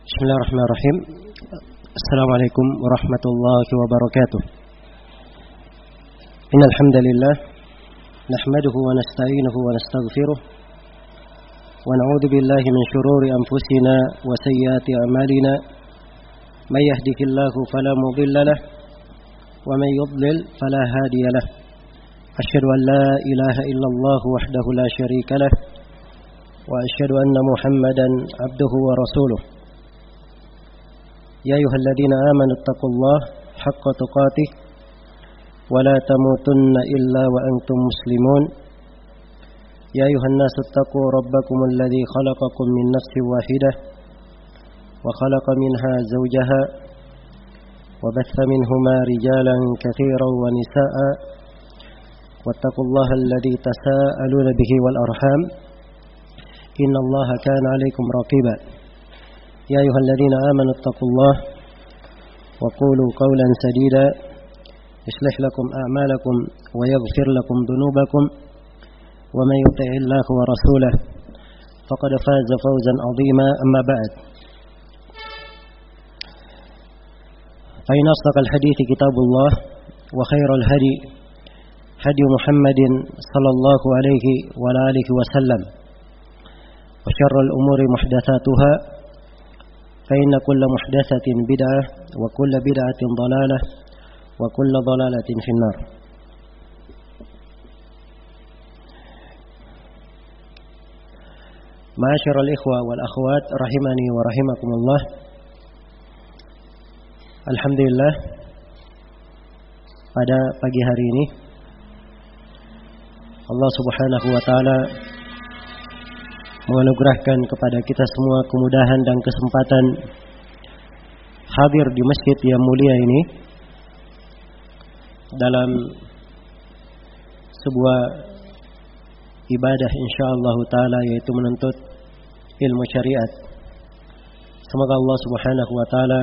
Bismillahirrahmanirrahim. Assalamualaikum warahmatullahi wabarakatuh. Innal hamdalillah nahmaduhu wa nasta'inuhu wa nastaghfiruh wa na'udzu billahi min shururi anfusina wa sayyiati a'malina. May yahdihillahu fala mudilla lahu wa may yudlil fala hadiya lahu. Asyhadu an la ilaha illallah wahdahu la syarika lahu wa asyhadu anna Muhammadan 'abduhu wa rasuluh. Ya ayyuhalladzina amanu taqullaha haqqa tuqatih wa la tamutunna illa wa antum muslimun. Ya ayyuhan nasu taqu rabbakumul ladzi khalaqakum min nafsin wahidah wa khalaqa minha zawjaha wa batha minhuma rijalan katsiran wa nisaa'a wattaqullaha alladzi tasaaluna bihi wal arham innallaha kana 'alaikum raqiba. يا أيها الذين آمنوا اتقوا الله وقولوا قولا سديدا يصلح لكم أعمالكم ويغفر لكم ذنوبكم ومن يطع الله ورسوله فقد فاز فوزا عظيما. أما بعد فإن أصدق الحديث كتاب الله وخير الهدي هدي محمد صلى الله عليه وعلى آله وسلم وشر الأمور محدثاتها فإن كل محدثة بدعة وكل بدعة ضلالة وكل ضلالة في النار. معاشر الإخوة والأخوات rahimani wa rahimakumullah. Alhamdulillah, pada pagi hari ini Allah Subhanahu wa taala menganugerahkan kepada kita semua kemudahan dan kesempatan hadir di masjid yang mulia ini dalam sebuah ibadah insyaallah taala, yaitu menuntut ilmu syariat. Semoga Allah Subhanahu wa taala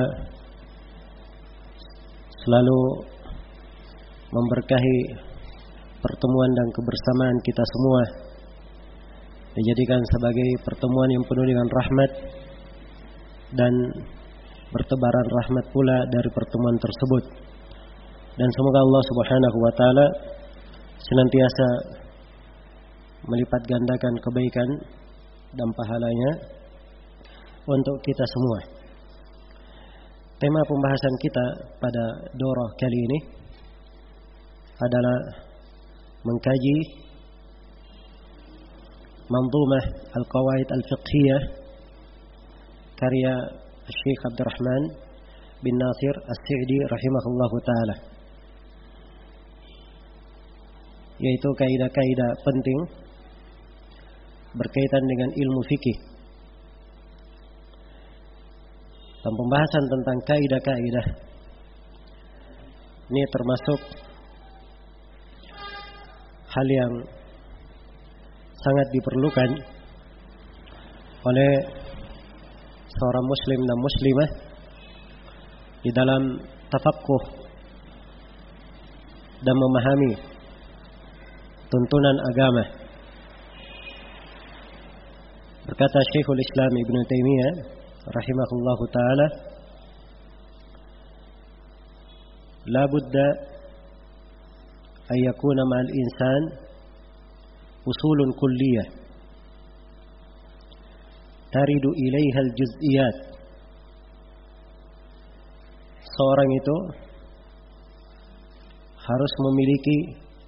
selalu memberkahi pertemuan dan kebersamaan kita semua, dijadikan sebagai pertemuan yang penuh dengan rahmat dan bertebaran rahmat pula dari pertemuan tersebut. Dan semoga Allah Subhanahu wa taala senantiasa melipat gandakan kebaikan dan pahalanya untuk kita semua. Tema pembahasan kita pada daurah kali ini adalah mengkaji Manzumah Al-Qawaid Al-Fiqhiyah karya Syekh Abdurrahman bin Nasir As-Sa'di rahimahullahu taala, yaitu kaidah-kaidah penting berkaitan dengan ilmu fikih. Dan pembahasan tentang kaidah-kaidah ini termasuk hal yang sangat diperlukan oleh seorang muslim dan muslimah di dalam tafaqquh dan memahami tuntunan agama. Berkata Syekhul Islam Ibn Taimiyah rahimahullahu taala, la budda an yakuna ma'al insan usulun kulliyah taridu ilaiha al-juz'iyat. Seorang itu harus memiliki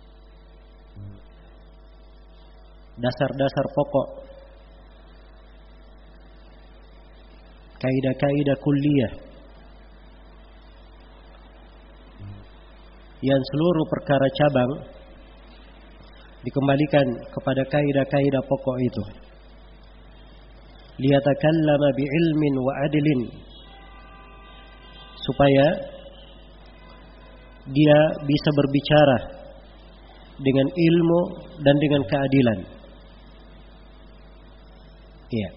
dasar-dasar pokok, kaidah-kaidah kulliyah yang seluruh perkara cabang dikembalikan kepada kaidah-kaidah pokok itu. Liyatakallama bi'ilmin wa adlin, supaya dia bisa berbicara dengan ilmu dan dengan keadilan. Iya.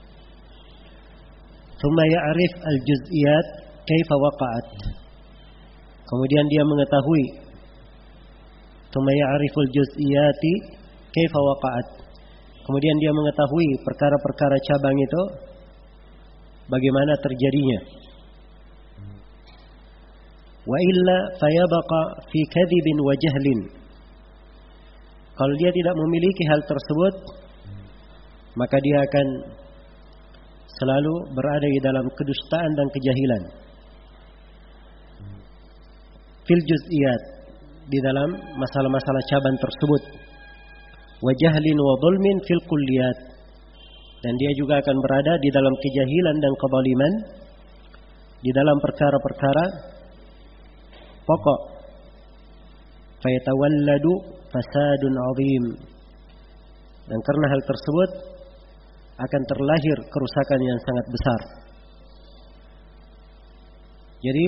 Tsumma ya'rif al-juz'iyat kaifa waqa'at. Kemudian dia mengetahui, tsumma ya'riful juz'iyati kaifa waqa'at. Kemudian dia mengetahui perkara-perkara cabang itu bagaimana terjadinya. Wa illa fayabqa fi kadhibin wa jahlin. Kalau dia tidak memiliki hal tersebut, maka dia akan selalu berada di dalam kedustaan dan kejahilan. Fil juz'iyat, di dalam masalah-masalah cabang tersebut. Wa jahlin wa dhulmin fil kulliyat, dan dia juga akan berada di dalam kejahilan dan kezaliman di dalam perkara-perkara pokok. Fayatawalladu fasadun 'azim, dan karena hal tersebut akan terlahir kerusakan yang sangat besar. Jadi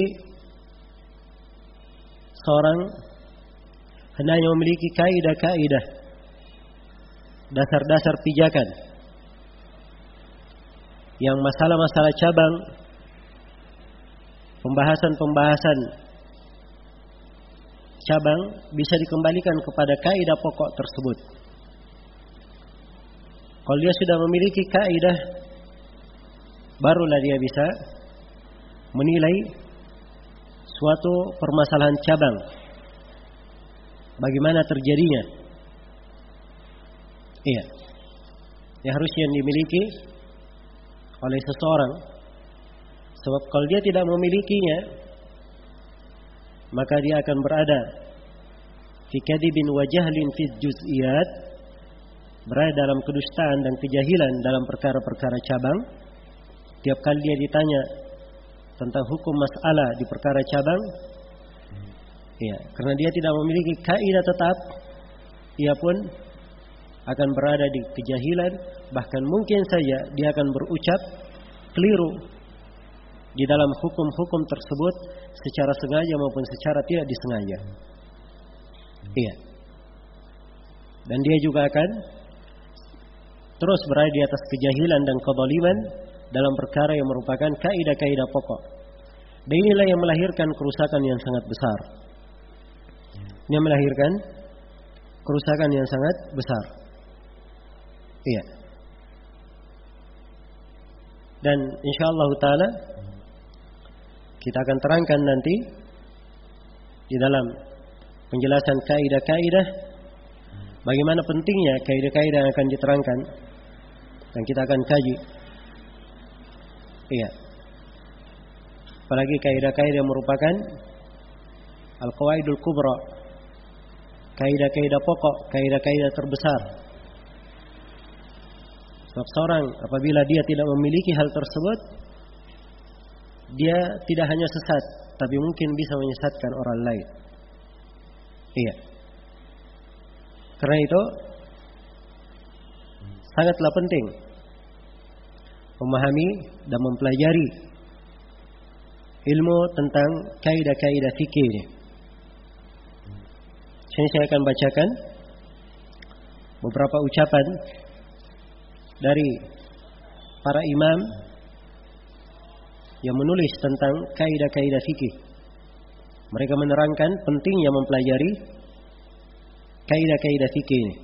seorang hendaknya memiliki kaidah-kaidah, dasar-dasar pijakan yang masalah-masalah cabang, pembahasan-pembahasan cabang bisa dikembalikan kepada kaidah pokok tersebut. Kalau dia sudah memiliki kaidah, barulah dia bisa menilai suatu permasalahan cabang, bagaimana terjadinya. Iya, yang harusnya dimiliki oleh seseorang. Sebab kalau dia tidak memilikinya, maka dia akan berada fi kadhibin wa jahlin fi juz'iyat, berada dalam kedustaan dan kejahilan dalam perkara-perkara cabang. Tiap kali dia ditanya tentang hukum masalah di perkara cabang, ya, karena dia tidak memiliki kaidah tetap, ia pun akan berada di kejahilan. Bahkan mungkin saja dia akan berucap keliru di dalam hukum-hukum tersebut secara sengaja maupun secara tidak disengaja. Iya. Dan dia juga akan terus berada di atas kejahilan dan kezaliman dalam perkara yang merupakan kaidah-kaidah pokok. Dan inilah yang melahirkan kerusakan yang sangat besar. Ini melahirkan kerusakan yang sangat besar. Iya. Dan insyaallah taala kita akan terangkan nanti di dalam penjelasan kaidah-kaidah bagaimana pentingnya kaidah-kaidah yang akan diterangkan dan kita akan kaji. Iya. Apalagi kaidah-kaidah yang merupakan al-qawaidul kubra, kaidah-kaidah pokok, kaidah-kaidah terbesar. Sebab seorang apabila dia tidak memiliki hal tersebut, dia tidak hanya sesat, tapi mungkin bisa menyesatkan orang lain. Iya. Karena itu sangatlah penting memahami dan mempelajari ilmu tentang kaidah-kaidah fikih ini. Sini saya akan bacakan beberapa ucapan dari para imam yang menulis tentang kaidah-kaidah fikih. Mereka menerangkan pentingnya mempelajari kaidah-kaidah fikih ini.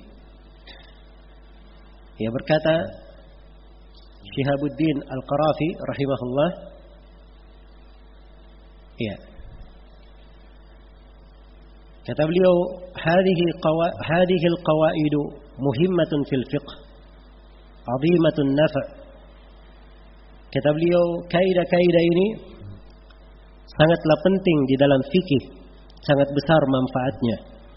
Ia berkata Syihabuddin Al-Qarafi rahimahullah, ya, kata beliau, hadhihi al-qawaid muhimmatun fil fiqh, 'azimatun naf'. Kata beliau, kaidah-kaidah ini sangatlah penting di dalam fikih, sangat besar manfaatnya.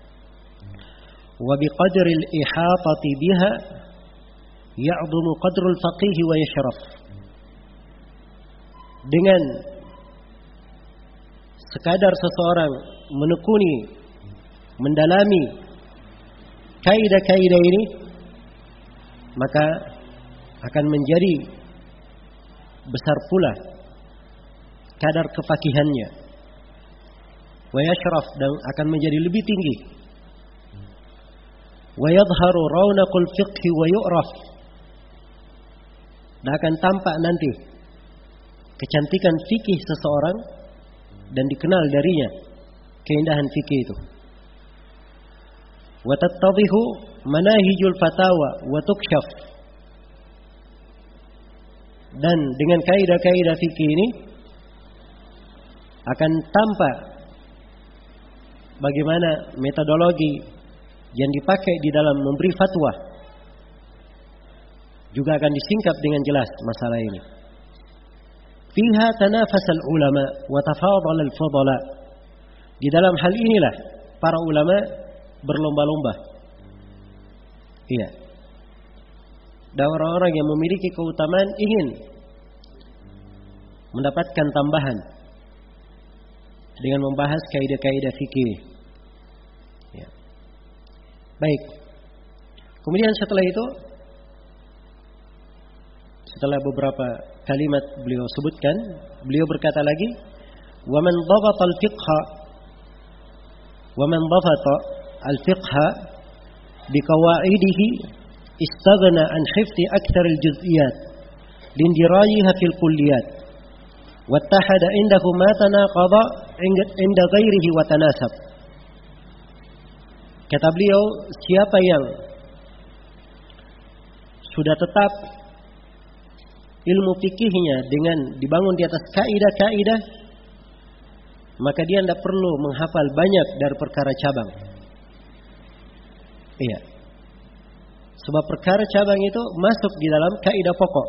Wa biqadri al-ihatati biha ya'dhumu qadru al-faqih wa yashraf. Dengan sekadar seseorang menekuni, mendalami kaidah-kaidah ini, maka akan menjadi besar pula kadar kefakihannya, wa yashraf, dan akan menjadi lebih tinggi, wa yadhharu rawnaqul fiqh wa yu'raf, dan akan tampak nanti kecantikan fikih seseorang dan dikenal darinya keindahan fikih itu. Wa tattadhihu manahijul fatawa wa tukshaf, Dan dengan kaidah-kaidah fikih ini akan tampak bagaimana metodologi yang dipakai di dalam memberi fatwa. Juga akan disingkap dengan jelas masalah ini. Fiha tanafasal ulama wa tafadhal al-fudala. Di dalam hal inilah para ulama berlomba-lomba. Iya. Dan orang-orang yang memiliki keutamaan ingin mendapatkan tambahan dengan membahas kaidah-kaidah fikih. Ya. Baik. Kemudian setelah itu, setelah beberapa kalimat beliau sebutkan, beliau berkata lagi, "Wa man dhabata al-fiqha wa man dhabata al-fiqha biqawaidihi istaghna an hifdhi akthar al-juz'iyat lindirajiha fil kulliyat wattahada indahu ma tanaqada inda ghairihi wa tanasab." Kata beliau, siapa yang sudah tetap ilmu fikihnya dengan dibangun di atas kaidah-kaidah, maka dia tidak perlu menghafal banyak dari perkara cabang. Iya. Sebab perkara cabang itu masuk di dalam kaidah pokok.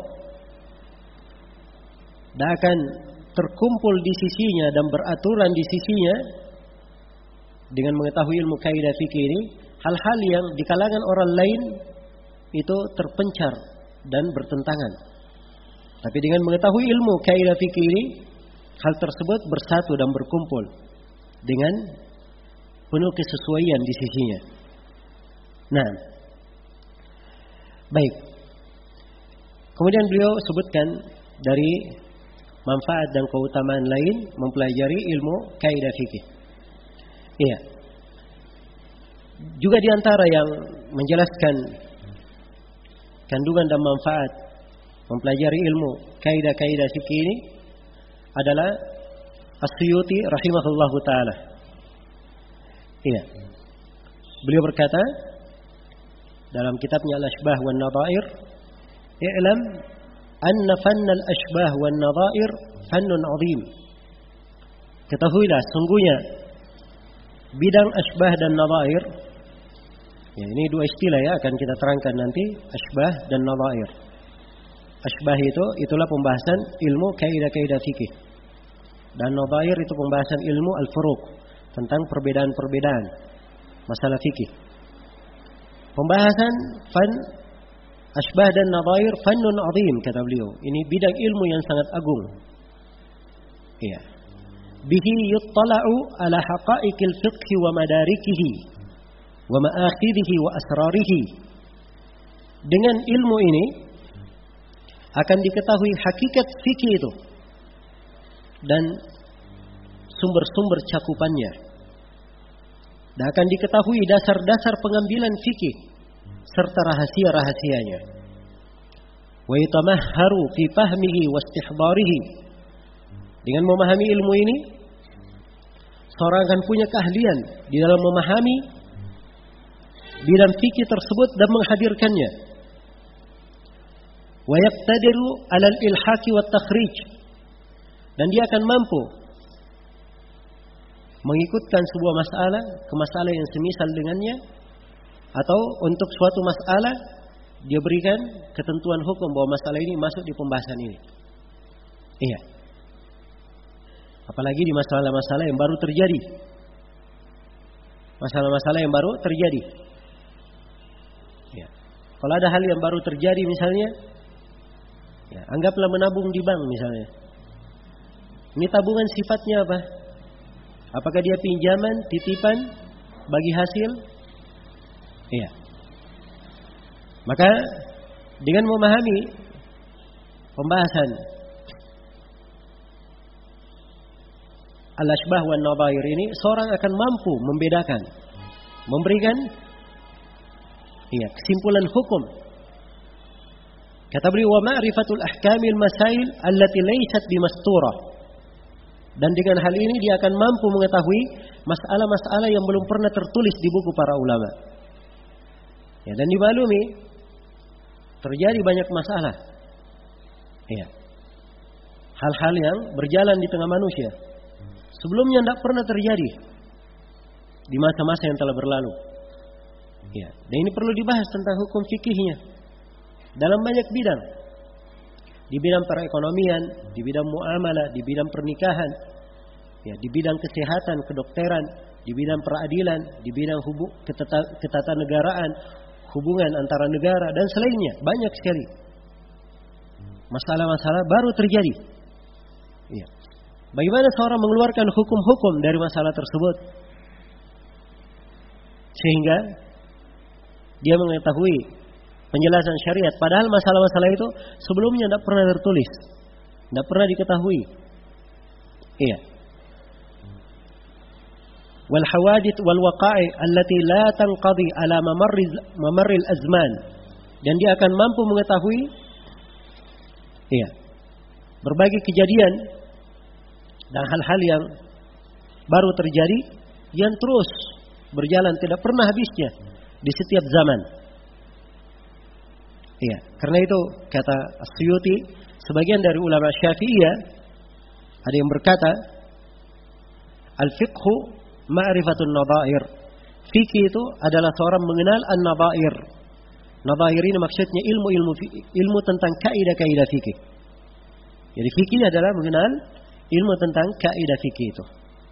Dan akan terkumpul di sisinya dan beraturan di sisinya dengan mengetahui ilmu kaidah fikih ini, hal-hal yang di kalangan orang lain itu terpencar dan bertentangan. Tapi dengan mengetahui ilmu kaidah fikih ini, hal tersebut bersatu dan berkumpul dengan penuh kesesuaian di sisinya. Nah, baik. Kemudian beliau sebutkan dari manfaat dan keutamaan lain mempelajari ilmu kaidah fikih. Iya. Juga di antara yang menjelaskan kandungan dan manfaat mempelajari ilmu kaidah-kaidah fikih ini adalah As-Suyuti rahimahullahu taala. Iya. Beliau berkata dalam kitabnya Al-Ashbah wan Nadhair, "I'lam anna fanna al-ashbah wan nadhair fannun 'azim." Ketahuilah sungguhnya bidang ashbah dan nadhair, ya, ini dua istilah ya akan kita terangkan nanti, ashbah dan nadhair. Ashbah itulah pembahasan ilmu kaidah-kaidah fikih. Dan nadhair itu pembahasan ilmu al-furuq, tentang perbedaan-perbedaan masalah fikih. Pembahasan fan ashbah dan nadhair fannun 'azim, kata beliau. Ini bidang ilmu yang sangat agung. Iya. Bihi yuttala'u ala haqa'iqil fiqhi wa madarikihi wa ma'akhidhihi wa asrarihi. Dengan ilmu ini akan diketahui hakikat fikih itu dan sumber-sumber cakupannya. Dan akan diketahui dasar-dasar pengambilan fikih serta rahasia-rahasianya. Wa yatamahharu fi fahmihi wa istihdarihi. Dengan memahami ilmu ini, seorang akan punya keahlian di dalam memahami bidang fikih tersebut dan menghadirkannya. Wa yaqtadiru 'ala al-ilhaqi wat takhrij. Dan dia akan mampu mengikutkan sebuah masalah ke masalah yang semisal dengannya, atau untuk suatu masalah dia berikan ketentuan hukum bahwa masalah ini masuk di pembahasan ini. Iya. Apalagi di masalah-masalah yang baru terjadi. Masalah-masalah yang baru terjadi. Ya. Kalau ada hal yang baru terjadi misalnya, ya, anggaplah menabung di bank misalnya. Ini tabungan sifatnya apa? Apakah dia pinjaman, titipan, bagi hasil? Iya. Maka dengan memahami pembahasan Al-Ashbah wan Nadhair ini, seorang akan mampu membedakan, memberikan kesimpulan hukum. Kata beliau, wa ma'rifatul ahkamil masail allati laysat bimasturah. Dan dengan hal ini dia akan mampu mengetahui masalah-masalah yang belum pernah tertulis di buku para ulama. Ya, dan dimaklumi terjadi banyak masalah. Ya. hal-hal yang berjalan di tengah manusia. Sebelumnya tidak pernah terjadi di masa-masa yang telah berlalu. Ya, dan ini perlu dibahas tentang hukum fikihnya dalam banyak bidang. Di bidang perekonomian, di bidang muamalah, di bidang pernikahan, ya, di bidang kesehatan, kedokteran, di bidang peradilan, di bidang ketatanegaraan, hubungan antara negara dan selainnya, banyak sekali masalah-masalah baru terjadi. Ya. Bagaimana seorang mengeluarkan hukum-hukum dari masalah tersebut sehingga dia mengetahui penjelasan syariat, padahal masalah-masalah itu sebelumnya tidak pernah tertulis, tidak pernah diketahui. Iya. Wal hawadith wal waqa'i allati la tanqadi ala mamarril azman, dan dia akan mampu mengetahui berbagai kejadian dan hal-hal yang baru terjadi yang terus berjalan tidak pernah habisnya di setiap zaman. Iya, karena itu kata As-Suyuti, sebagian dari ulama Syafi'iyah ada yang berkata, al-fiqhu ma'rifatun nadha'ir. Fikih itu adalah seorang mengenal an-nadha'ir. Nadha'ir ini maksudnya ilmu tentang kaidah-kaidah fikih. Jadi fikih adalah mengenal ilmu tentang kaidah fikih itu.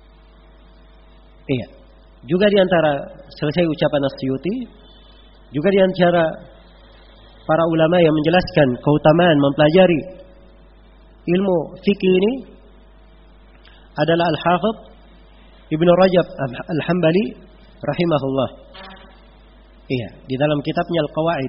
Iya. Juga di antara selesai ucapan As-Suyuti, juga di antara para ulama yang menjelaskan keutamaan mempelajari ilmu fikih ini adalah Al-Hafidh Ibnu Rajab Al-Hambali rahimahullah. Iya, di dalam kitabnya Al-Qawaid.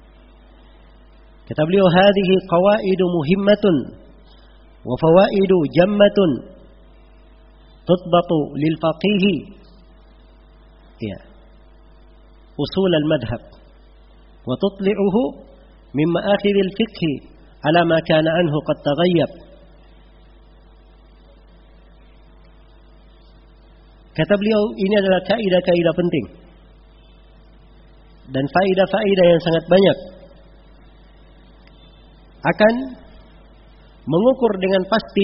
Kata beliau, "Hadhihi qawaidu muhimmatun wa fawaidu jammatun tutbatu lil faqihi." Iya. Usul al-madhhab wa tutli'uhu min ma'akhir al-fiqh ala ma kana anhu qad taghayyab. Kata beliau, ini adalah kaidah-kaidah penting dan faedah-faedah yang sangat banyak, akan mengukur dengan pasti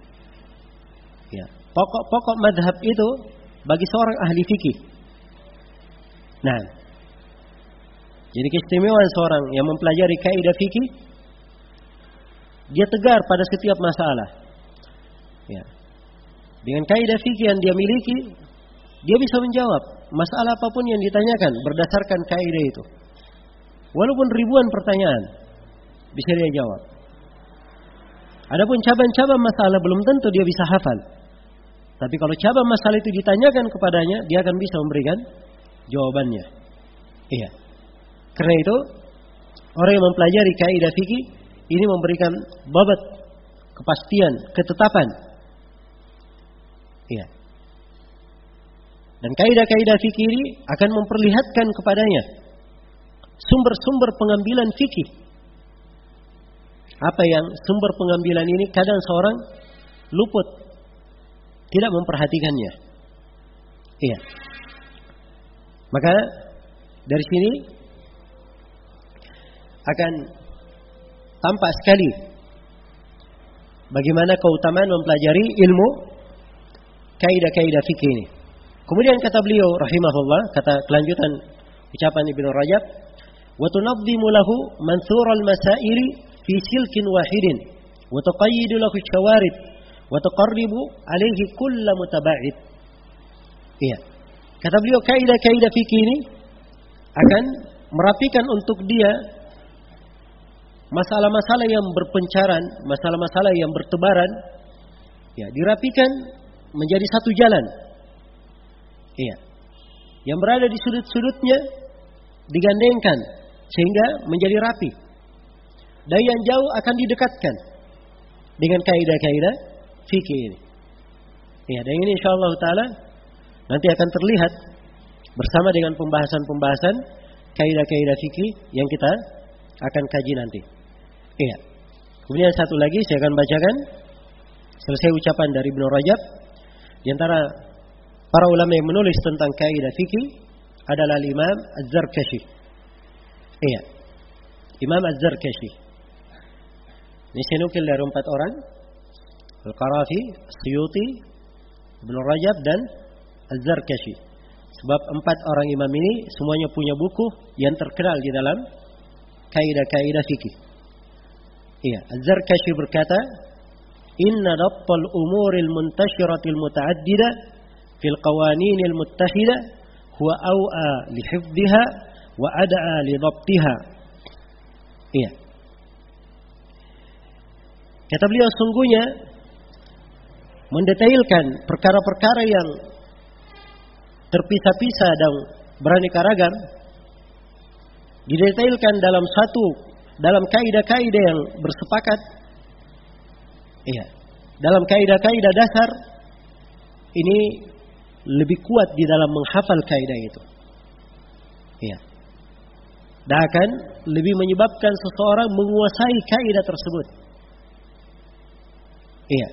pokok-pokok madhab itu bagi seorang ahli fikih. Nah, jadi keistimewaan seorang yang mempelajari kaidah fikih, dia tegar pada setiap masalah. Ya. Dengan kaidah fikih yang dia miliki, dia bisa menjawab masalah apapun yang ditanyakan berdasarkan kaidah itu. Walaupun ribuan pertanyaan, bisa dia jawab. Adapun cabang-cabang masalah belum tentu dia bisa hafal. Tapi kalau cabang masalah itu ditanyakan kepadanya, dia akan bisa memberikan jawabannya. Iya. Karena itu, orang yang mempelajari kaidah fikih ini memberikan babat, kepastian, ketetapan. Iya. Dan kaidah-kaidah fikih ini akan memperlihatkan kepadanya sumber-sumber pengambilan fikih. Apa yang sumber pengambilan ini kadang seorang luput, tidak memperhatikannya. Iya. Maka dari sini akan tampak sekali bagaimana keutamaan mempelajari ilmu kaidah-kaidah fikih ini. Kemudian kata beliau rahimahullah, kata kelanjutan ucapan Ibnu Rajab, wa tunadhimu lahu mansur al-masaili fi silkin wahidin wa tuqayyidu lahu syawarid wa tuqarribu alaihi kull mutaba'id. Iya. Kata beliau, kaidah-kaidah fikih ini akan merapikan untuk dia masalah-masalah yang berpencaran, masalah-masalah yang bertebaran, ya, dirapikan menjadi satu jalan. Iya. Yang berada di sudut-sudutnya digandengkan sehingga menjadi rapi. Dan yang jauh akan didekatkan dengan kaidah-kaidah fikih ini. Ya, dan ini insyaallah taala nanti akan terlihat bersama dengan pembahasan-pembahasan kaidah-kaidah fikih yang kita akan kaji nanti. Iya. Kemudian satu lagi saya akan bacakan selesai ucapan dari Ibnu Rajab. Di antara para ulama yang menulis tentang kaidah fikih adalah Imam Az-Zarkashi. Iya. Imam Az-Zarkashi. Ini saya nukil dari 4 orang Al-Qarafi, Suyuti, Ibnu Rajab dan Az-Zarkashi. Sebab 4 orang imam ini semuanya punya buku yang terkenal di dalam kaidah-kaidah fikih. Iya, Az-Zarkashi berkata, "Inna dabtal umuril muntashiratil muta'addida fil qawaninil muttahida huwa aw'a li hifdhiha wa ad'a li dhabtiha." Iya. Kata beliau, sungguhnya mendetailkan perkara-perkara yang terpisah-pisah dan beraneka ragam, didetailkan dalam kaidah-kaidah yang bersepakat. Iya. Dalam kaidah-kaidah dasar ini lebih kuat di dalam menghafal kaidah itu. Iya. Dan akan lebih menyebabkan seseorang menguasai kaidah tersebut. Iya.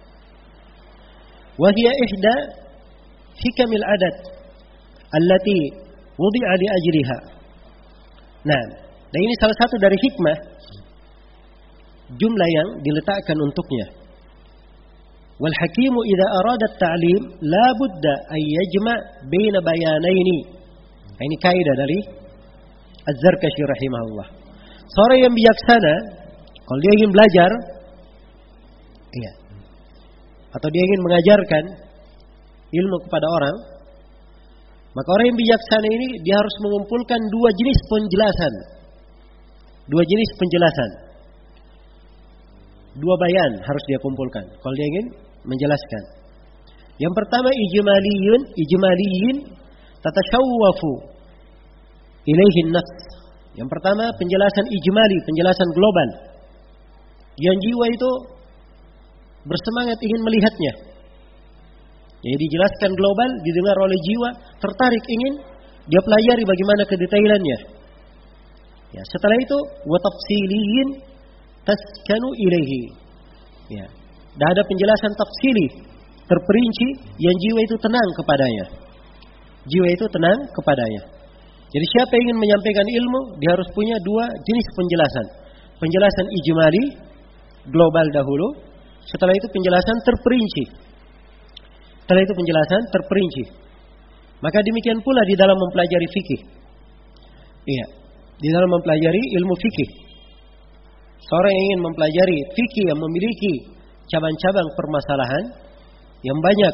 Wa hiya ihda hikamil adat allati wudi'a li ajliha. Nah, dan ini salah satu dari hikmah jumlah yang diletakkan untuknya. Wal hakimu idza arada at-ta'lim la budda an yajma' baina bayanaini. Ini kaidah dari Az-Zarkashi rahimahullah. Seorang yang bijaksana kalau dia ingin belajar, iya, atau dia ingin mengajarkan ilmu kepada orang, maka orang yang bijaksana ini dia harus mengumpulkan 2 jenis penjelasan. 2 jenis penjelasan. 2 bayan harus dia kumpulkan kalau dia ingin menjelaskan. Yang pertama ijmaliyin tatashawwafu ilaihi an-nafs. Yang pertama penjelasan ijmali, penjelasan global. Yang jiwa itu bersemangat ingin melihatnya. Jadi dijelaskan global, didengar oleh jiwa, tertarik ingin dia pelajari bagaimana kedetailannya. Ya, setelah itu wa tafsiliyin taskanu ilaihi. Ya. Dan ada penjelasan tafsili, terperinci yang jiwa itu tenang kepadanya. Jiwa itu tenang kepadanya. Jadi siapa yang ingin menyampaikan ilmu, dia harus punya 2 jenis penjelasan. Penjelasan ijmali, global dahulu. Setelah itu penjelasan terperinci. Setelah itu penjelasan terperinci. Maka demikian pula di dalam mempelajari fikih. Iya, di dalam mempelajari ilmu fikih. Seorang yang ingin mempelajari fikih yang memiliki cabang-cabang permasalahan yang banyak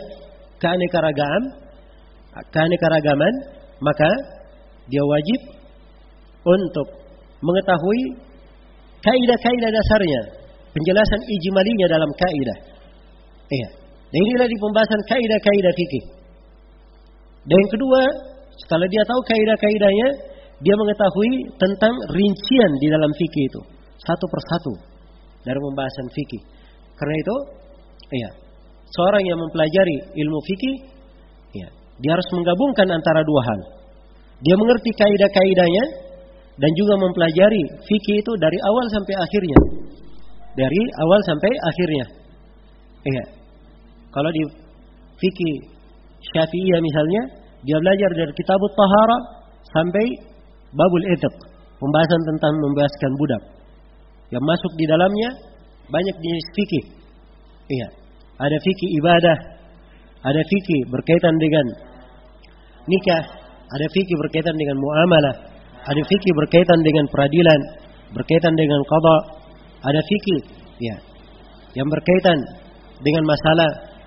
keanekaragaman, maka dia wajib untuk mengetahui kaidah-kaidah dasarnya, penjelasan ijmalinya dalam kaidah. Iya. Dan inilah di pembahasan kaidah-kaidah fikih. Dan yang kedua, setelah dia tahu kaidah-kaidahnya, dia mengetahui tentang rincian di dalam fikih itu, satu persatu dari pembahasan fikih. Karena itu, iya, seorang yang mempelajari ilmu fikih, iya, dia harus menggabungkan antara 2 hal. Dia mengerti kaidah-kaidahnya dan juga mempelajari fikih itu dari awal sampai akhirnya. Dari awal sampai akhirnya. Iya. Kalau di fikih Syafi'iyah misalnya, dia belajar dari Kitabut Tahara sampai Babul Idq, pembahasan tentang membebaskan budak. Yang masuk di dalamnya banyak jenis fikih. Iya. Ada fikih ibadah, ada fikih berkaitan dengan nikah, ada fikih berkaitan dengan muamalah, ada fikih berkaitan dengan peradilan, berkaitan dengan qada, ada fikih ya yang berkaitan dengan masalah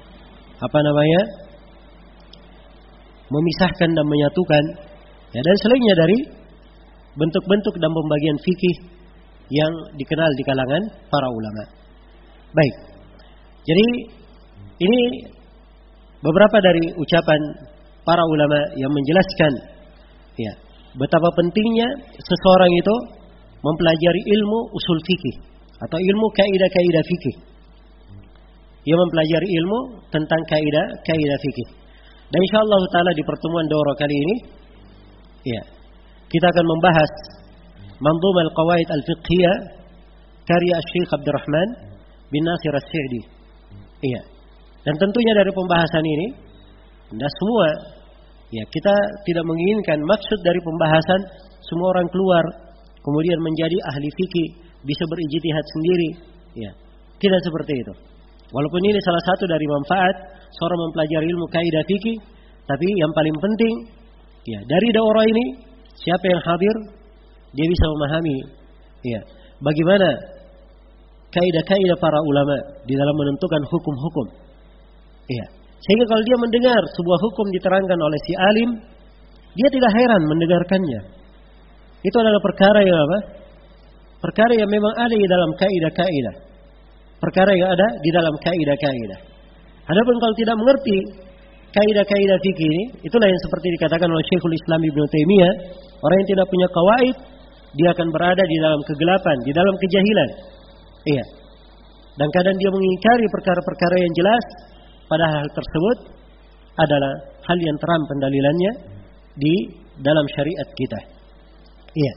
memisahkan dan menyatukan, ya, dan selainnya dari bentuk-bentuk dan pembagian fikih yang dikenal di kalangan para ulama. Baik. Jadi ini beberapa dari ucapan para ulama yang menjelaskan, ya, betapa pentingnya seseorang itu mempelajari ilmu usul fikih atau ilmu kaidah-kaidah fikih. Ia mempelajari ilmu tentang kaidah-kaidah fikih. Dan insyaallah taala di pertemuan daurah kali ini, ya, kita akan membahas Manzumah al-Qawaid al-Fiqhiyah karya Syekh Abdurrahman bin Nasir As-Sa'di. Iya. Dan tentunya dari pembahasan ini, tidak semua, ya, kita tidak menginginkan maksud dari pembahasan semua orang keluar kemudian menjadi ahli fikih, bisa berijtihad sendiri, ya. Tidak seperti itu. Walaupun ini salah satu dari manfaat seorang mempelajari ilmu kaidah fikih, tapi yang paling penting ya dari daurah ini siapa yang hadir dia bisa memahami ya bagaimana kaidah-kaidah para ulama di dalam menentukan hukum-hukum. Ya. Sehingga kalau dia mendengar sebuah hukum diterangkan oleh si alim, dia tidak heran mendengarkannya. Itu adalah perkara yang apa? Perkara yang memang ada di dalam kaidah-kaidah. Perkara yang ada di dalam kaidah-kaidah. Adapun kalau tidak mengerti kaidah-kaidah fikih ini, itulah yang seperti dikatakan oleh Syekhul Islam Ibnu Taimiyah, orang yang tidak punya qawaid, dia akan berada di dalam kegelapan, di dalam kejahilan. Iya. Dan kadang dia mengingkari perkara-perkara yang jelas, padahal hal tersebut adalah hal yang terang pendalilannya di dalam syariat kita. Iya.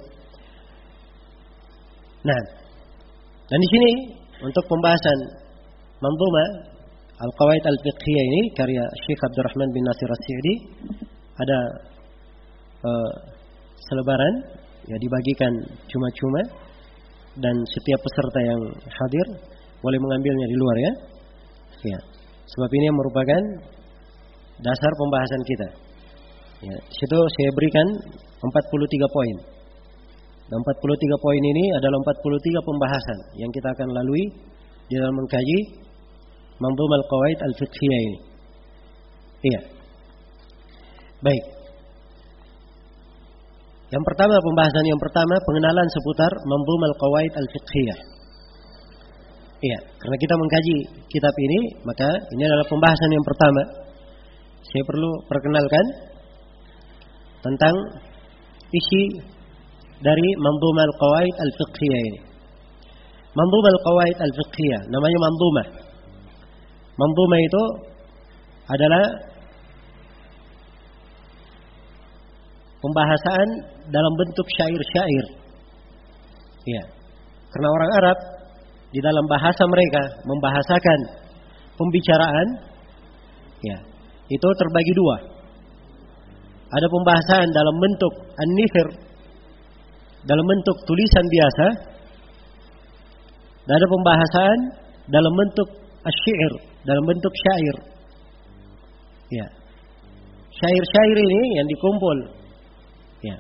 Nah, dan di sini untuk pembahasan Manzumah Al-Qawaid Al-Fiqhiyah ini karya Syekh Abdurrahman bin Nasir As-Sa'di ada selebaran ya dibagikan cuma-cuma dan setiap peserta yang hadir boleh mengambilnya di luar ya. Ya. Sebab ini yang merupakan dasar pembahasan kita. Ya, situ saya berikan 43 poin. Dan 43 poin ini adalah 43 pembahasan yang kita akan lalui di dalam mengkaji Manzumah Al-Qawaid Al-Fiqhiyah ini. Iya. Baik. Yang pertama, pembahasan yang pertama pengenalan seputar Manzumah Al-Qawaid Al-Fiqhiyah. Iya, karena kita mengkaji kitab ini, maka ini adalah pembahasan yang pertama. Saya perlu perkenalkan tentang isi dari Manzumah Al-Qawaid Al-Fiqhiyah ini. Manzumah Al-Qawaid Al-Fiqhiyah, namanya Manzumah. Manzumah itu adalah pembahasan dalam bentuk syair-syair. Ya. Karena orang Arab di dalam bahasa mereka membahasakan pembicaraan ya, itu terbagi dua. Ada pembahasan dalam bentuk an-nithir, dalam bentuk tulisan biasa, dan ada pembahasan dalam bentuk asy-syi'r, dalam bentuk syair. Ya. Syair-syair ini yang dikumpul ya.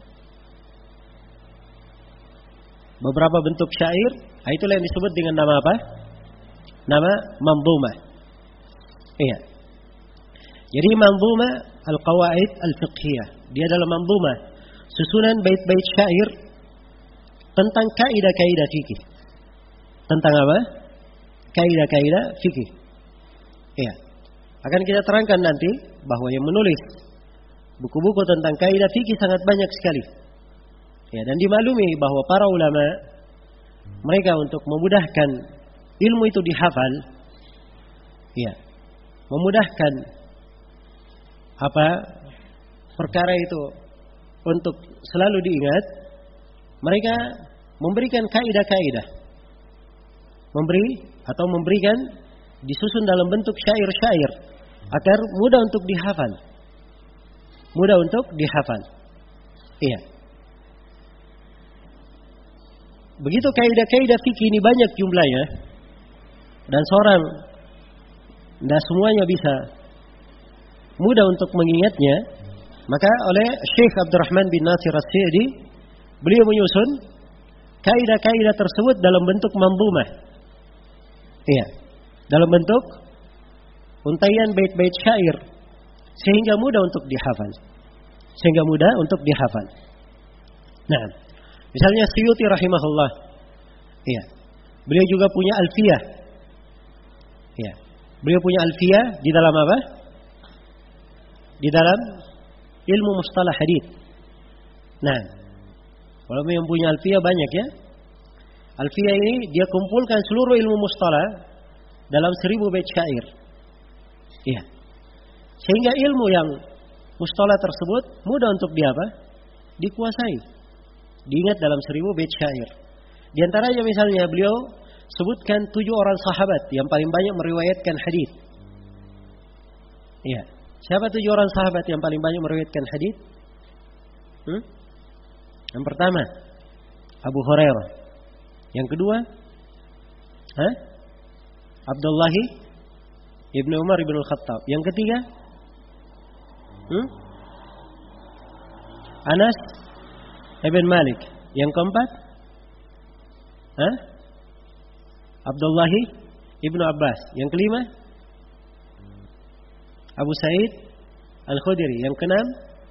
Beberapa bentuk syair, itulah yang disebut dengan nama apa? Nama Manzumah. Iya. Jadi Manzumah Al-Qawaid Al-Fiqhiyah, dia adalah manzumah, susunan bait-bait syair tentang kaidah-kaidah fikih. Tentang apa? Kaidah-kaidah fikih. Iya. Akan kita terangkan nanti bahwa yang menulis buku-buku tentang kaidah fikih sangat banyak sekali. Ya, dan dimaklumi bahwa para ulama mereka untuk memudahkan ilmu itu dihafal, ya, memudahkan apa perkara itu untuk selalu diingat, mereka memberikan kaidah-kaidah, memberikan disusun dalam bentuk syair-syair agar mudah untuk dihafal, Iya. Begitu kaidah-kaidah fikih ini banyak jumlahnya dan seorang tidak semuanya bisa mudah untuk mengingatnya, maka oleh Syekh Abdurrahman bin Nasir As-Sa'di beliau menyusun kaidah-kaidah tersebut dalam bentuk manzumah. Iya, dalam bentuk untaian bait-bait syair sehingga mudah untuk dihafal. Nah, misalnya Suyuti rahimahullah, iya, beliau juga punya alfiyah. Iya, beliau punya alfiyah di dalam apa? Di dalam ilmu mustalah hadits. Nah, walaupun yang punya alfiyah banyak ya. Alfiyah ini dia kumpulkan seluruh ilmu mustalah dalam 1000 bait syair. Iya. Sehingga ilmu yang mustalah tersebut mudah untuk dikuasai. Diingat dalam 1000 bait syair. Di antaranya misalnya beliau sebutkan 7 orang sahabat yang paling banyak meriwayatkan hadis. Iya. Siapa 7 orang sahabat yang paling banyak meriwayatkan hadis? Yang pertama, Abu Hurairah. Yang kedua, Abdullah Ibnu Umar Ibnu Khattab. Yang ketiga? Anas Ibn Malik. Yang keempat? Abdullah Ibnu Abbas. Yang kelima? Abu Sa'id Al-Khudri. Yang keenam?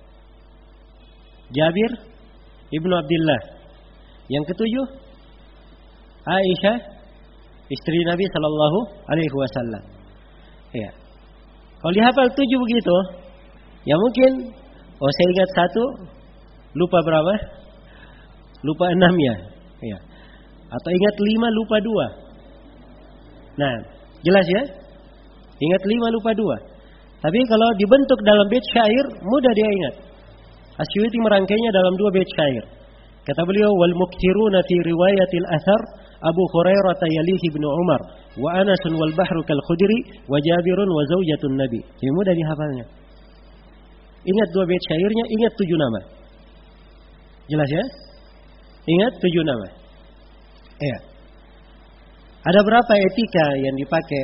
Jabir Ibnu Abdullah. Yang ketujuh? Aisyah, istri Nabi Sallallahu Alaihi Wasallam. Ya. Kalau dihafal 7 begitu, ya mungkin, saya ingat 1, lupa berapa? Lupa 6 ya. Ya. Atau ingat 5, lupa 2. Nah, jelas ya? Ingat 5, lupa 2. Tapi kalau dibentuk dalam bait syair, mudah dia ingat. Asyuti merangkainya dalam 2 bait syair. Kata beliau, wal muktiruna fi riwayatil athar Abu Hurairah yalihi Ibnu Umar wa Anas wal bahru kal Khudri wa Jabirun wa zaujatun Nabi. Jadi mudah dihafalnya. Ingat 2 bait syairnya, ingat 7 nama. Jelas ya? Ingat 7 nama. Iya. Ada berapa etika yang dipakai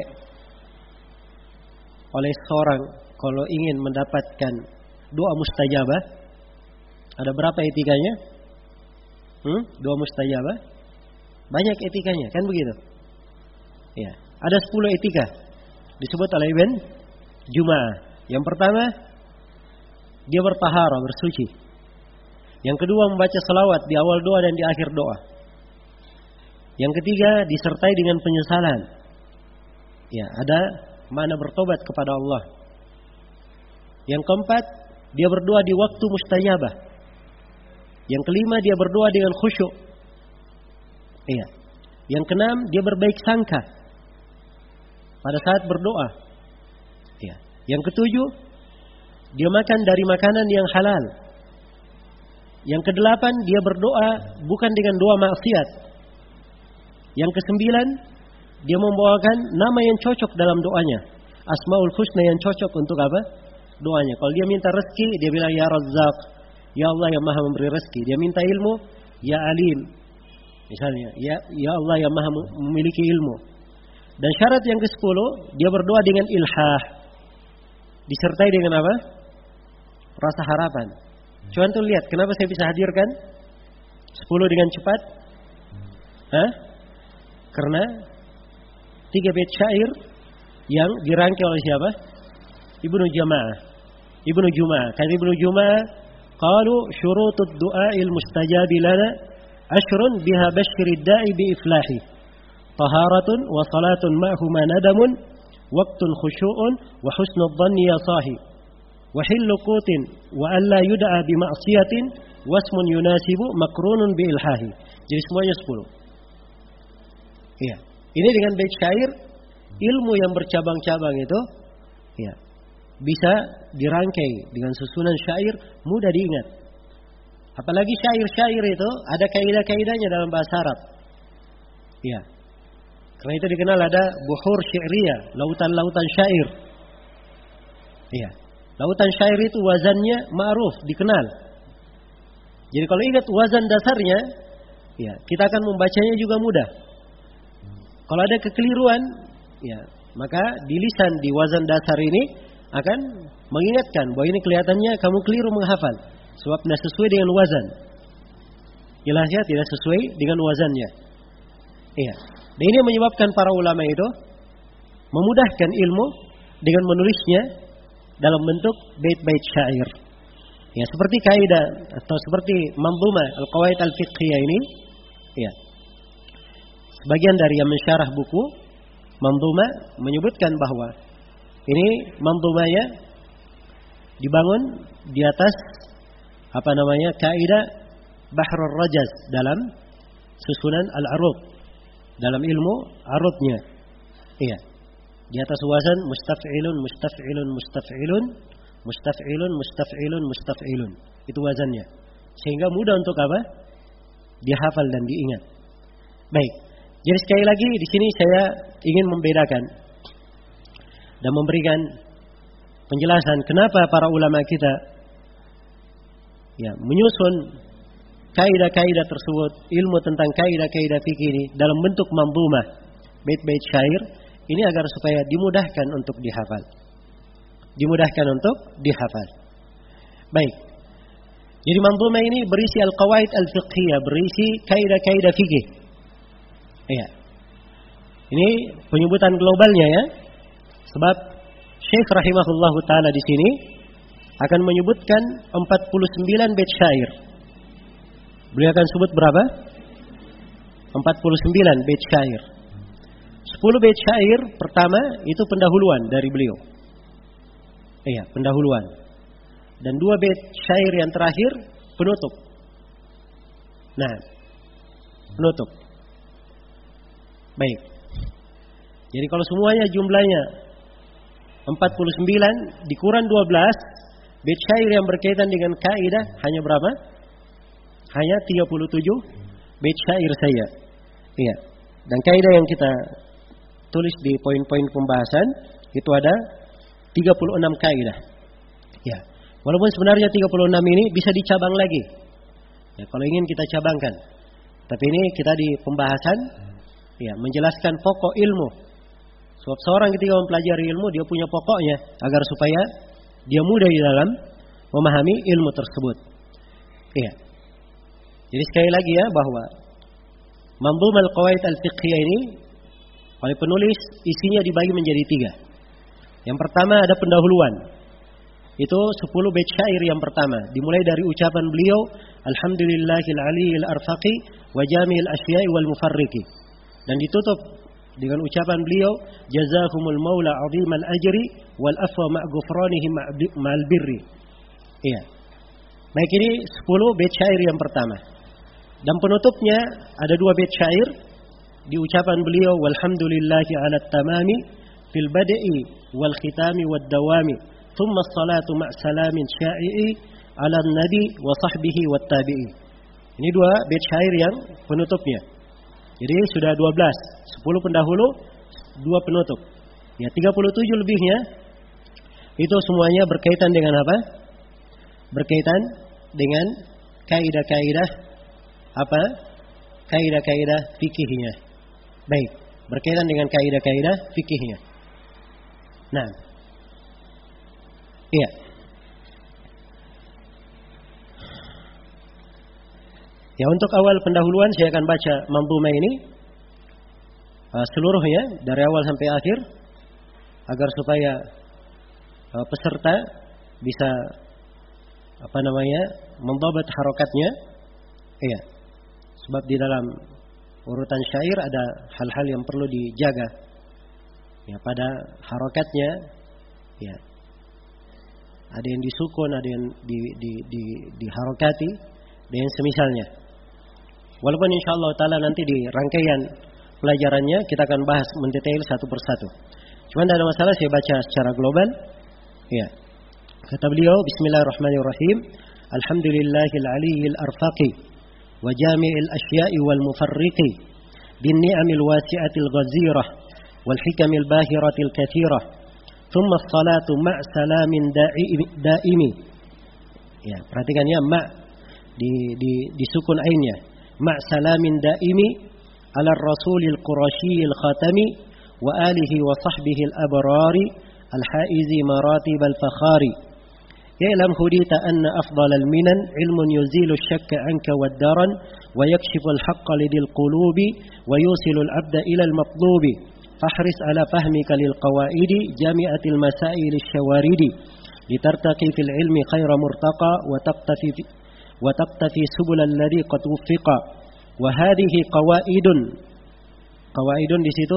oleh seorang kalau ingin mendapatkan doa mustajabah? Ada berapa etikanya? Doa mustajabah? Banyak etikanya, kan begitu? Ya, ada 10 etika disebut oleh Ibn Juma'ah. Yang pertama, dia bertaharah, bersuci. Yang kedua, membaca salawat di awal doa dan di akhir doa. Yang ketiga, disertai dengan penyesalan. Ya, ada makna bertobat kepada Allah. Yang keempat, dia berdoa di waktu mustajabah. Yang kelima, dia berdoa dengan khusyuk. Iya. Yang keenam, dia berbaik sangka pada saat berdoa. Iya. Yang ketujuh, dia makan dari makanan yang halal. Yang kedelapan, dia berdoa bukan dengan doa maksiat. Yang kesembilan, dia membawakan nama yang cocok dalam doanya. Asmaul Husna yang cocok untuk apa? Doanya. Kalau dia minta rezeki, dia bilang ya Razzaq, ya Allah yang Maha memberi rezeki. Dia minta ilmu, ya Alim. Misalnya, ya Allah yang Maha memiliki ilmu. Dan syarat yang ke-10, dia berdoa dengan ilhah. Disertai dengan apa? Rasa harapan. Coba antum lihat, kenapa saya bisa hadirkan 10 dengan cepat? Karena 3 bait syair yang dirangkai oleh siapa? Ibnu Juma'ah. Kan Ibnu Juma'ah, qalu syurutud du'ail mustajabi lana ashrun biha basyirid da'i bi iflahi. Taharatun wa salatun ma'huma nadamun waqtun khusyu'un wa husnul dhanni ya sahi. Wa hillu qutin wa alla yud'a bi ma'siyatin wasmun yunasibu makrunun bi ilhahi. Jadi semuanya 10. Iya. Ini dengan bait syair, ilmu yang bercabang-cabang itu ya, bisa dirangkai dengan susunan syair, mudah diingat. Apalagi syair-syair itu ada kaidah-kaidahnya dalam bahasa Arab. Ya. Karena itu dikenal ada buhur syi'riyah, lautan-lautan syair. Iya. Lautan syair itu wazannya ma'ruf, dikenal. Jadi kalau ingat wazan dasarnya, ya, kita akan membacanya juga mudah. Kalau ada kekeliruan, ya, maka di lisan di wazan dasar ini akan mengingatkan bahwa ini kelihatannya kamu keliru menghafal sebab tidak sesuai dengan wazan. Jelas ya, tidak sesuai dengan wazannya. Iya. Dan ini menyebabkan para ulama itu memudahkan ilmu dengan menulisnya dalam bentuk bait-bait syair. Ya, seperti kaidah atau seperti manzumah al-qawaid al-fiqhiyah ini, ya. Sebagian dari yang mensyarah buku manzumah menyebutkan bahwa ini manzumahnya dibangun di atas kaidah Bahrul Rajaz dalam susunan al-arud, dalam ilmu arudnya. Iya. Di atas wazan mustaf'ilun mustaf'ilun mustaf'ilun mustaf'ilun mustaf'ilun mustaf'ilun. Itu wazannya. Sehingga mudah untuk apa? Dihafal dan diingat. Baik. Jadi sekali lagi di sini saya ingin membedakan dan memberikan penjelasan kenapa para ulama kita ya menyusun kaidah-kaidah tersebut, ilmu tentang kaidah-kaidah fikih ini dalam bentuk manzumah, bait-bait syair. Ini agar supaya dimudahkan untuk dihafal. Dimudahkan untuk dihafal. Baik. Jadi manzumah ini berisi al-qawaid al-fiqhiyah, berisi kaidah-kaidah fikih. Iya. Ini penyebutan globalnya ya. Sebab Syekh rahimahullahu taala di sini akan menyebutkan 49 bait syair. Beliau akan sebut berapa? 49 bait syair. 10 bait syair pertama itu pendahuluan dari beliau. Iya, pendahuluan. Dan 2 bait syair yang terakhir penutup. Nah, penutup. Baik. Jadi kalau semuanya jumlahnya 49 dikurang 12, bait syair yang berkaitan dengan kaidah hanya berapa? Hanya 37 bait syair saja. Iya. Dan kaidah yang kita tulis di poin-poin pembahasan itu ada 36 kaidah. Ya. Walaupun sebenarnya 36 ini bisa dicabang lagi. Ya, kalau ingin kita cabangkan. Tapi ini kita di pembahasan ya, menjelaskan pokok ilmu. Sebab seorang ketika mempelajari ilmu dia punya pokoknya agar supaya dia mudah di dalam memahami ilmu tersebut. Iya. Jadi sekali lagi ya bahwa Manzum al-Qawaid al-Fiqhiyah ini oleh penulis isinya dibagi menjadi 3. Yang pertama ada pendahuluan. Itu 10 bait syair yang pertama. Dimulai dari ucapan beliau, Alhamdulillahil aliyil arfaqi wa jami'il asya'i wal mufarriqi. Dan ditutup dengan ucapan beliau, Jazakumul maula azimal ajri wal afwa ma'gufranihi ma'al birri. Iya. Baik, ini 10 bait syair yang pertama. Dan penutupnya ada 2 bait syair di ucapan beliau, Walhamdulillahi ala tamami fil bada'i wal khitami wad dawami. Thumma as-salatu ma'salamin sya'i'i ala nabi wa sahbihi wat tabi'i. Ini 2 bait syair yang penutupnya. Jadi sudah 12, 10 pendahulu, 2 penutup. Ya, 37 lebihnya itu semuanya berkaitan dengan apa? Berkaitan dengan kaidah-kaidah apa? Kaidah-kaidah fikihnya. Baik, berkaitan dengan kaidah-kaidah fikihnya. Nah, iya. Ya, untuk awal pendahuluan saya akan baca manzumah ini seluruhnya dari awal sampai akhir agar supaya peserta bisa mendhabat harokatnya. Iya. Sebab di dalam urutan syair ada hal-hal yang perlu dijaga. Ya, pada harokatnya ya. Ada yang disukun, ada yang diharokati, dan yang semisalnya. Walaupun insyaallah taala nanti di rangkaian pelajarannya kita akan bahas mendetail satu persatu. Cuma tidak ada masalah, saya baca secara global. Ya. Kata beliau, Bismillahirrahmanirrahim. Alhamdulillahil aliyyil arfaqi wa jami'il asya'i wal mufarriqi bin ni'amil wasi'atil ghazirah wal hikamil bahiratil kathirah. Thumma as-salatu ma' salamin daimi. Ya, perhatikan ya, ma' di sukun ainnya. Ma' salamin daimi ala rasulil qurasyil khatami wa alihi wa sahbihi al-abrari al-haizi maratib al-fakhari. Ya'lam hudita anna afdalal minan ilmun yuzilu syakka anka wad-daran wa yakshifu al-haqqa lidil qulubi wa yusilu al-abda ila al-maqlubi. Fahris ala fahmika lil qawaidi jami'atil masail asy-syawaridi litartaqi fil ilmi khaira murtaqa wa taqtafi subul alladhi qad wuffiqa wa hadhihi qawaidun di situ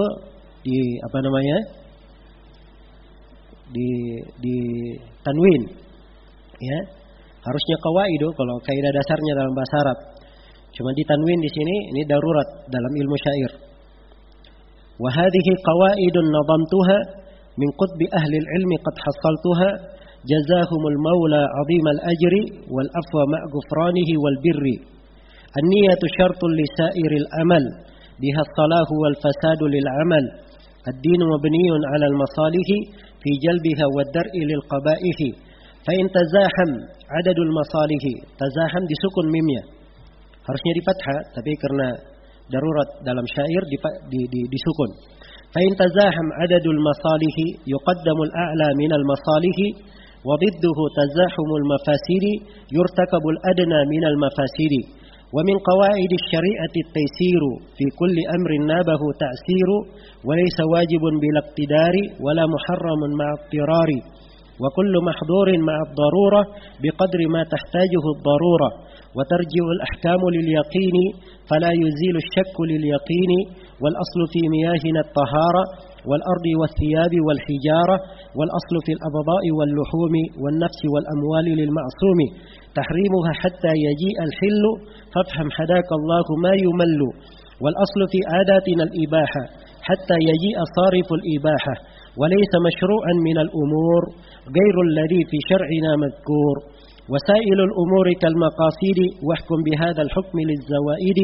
di tanwin ya, harusnya qawaidu kalau kaidah dasarnya dalam bahasa Arab, cuma di tanwin di sini, ini darurat dalam ilmu syair. Wa hadhihi qawaidun nadamtuha min qutbi ahli al-ilmi qad hassaltuha jazahumul maula 'azimal ajri wal afwa ma' ghufranihi wal birri. An-niyatu syartun li sa'iril amal biha as-salahu wal fasadu lil amal. Ad-dinu mabniyun 'ala al-masalihi fi jalbiha wad dar'i lil qaba'ihi. Fa in tazaham 'adadul masalihi, tazaham disukun mimnya. Harusnya di fathah, tapi karena darurat dalam syair disukun. فإن تزاحم عدد المصالح يقدم الأعلى من المصالح وضده تزاحم المفاسد يرتكب الأدنى من المفاسد ومن قواعد الشريعة التيسير في كل أمر نابه تعسير وليس واجب بلا اقتدار ولا محرم مع اضطرار وكل محظور مع الضرورة بقدر ما تحتاجه الضرورة وترجع الأحكام لليقين فلا يزيل الشك لليقين والأصل في مياهنا الطهارة والأرض والثياب والحجارة والأصل في الأبضاء واللحوم والنفس والأموال للمعصوم تحريمها حتى يجيء الحل فافهم حداك الله ما يمل والأصل في عاداتنا الإباحة حتى يجيء صارف الإباحة وليس مشروعا من الأمور غير الذي في شرعنا مذكور وسائل الأمور كالمقاصد واحكم بهذا الحكم للزوائد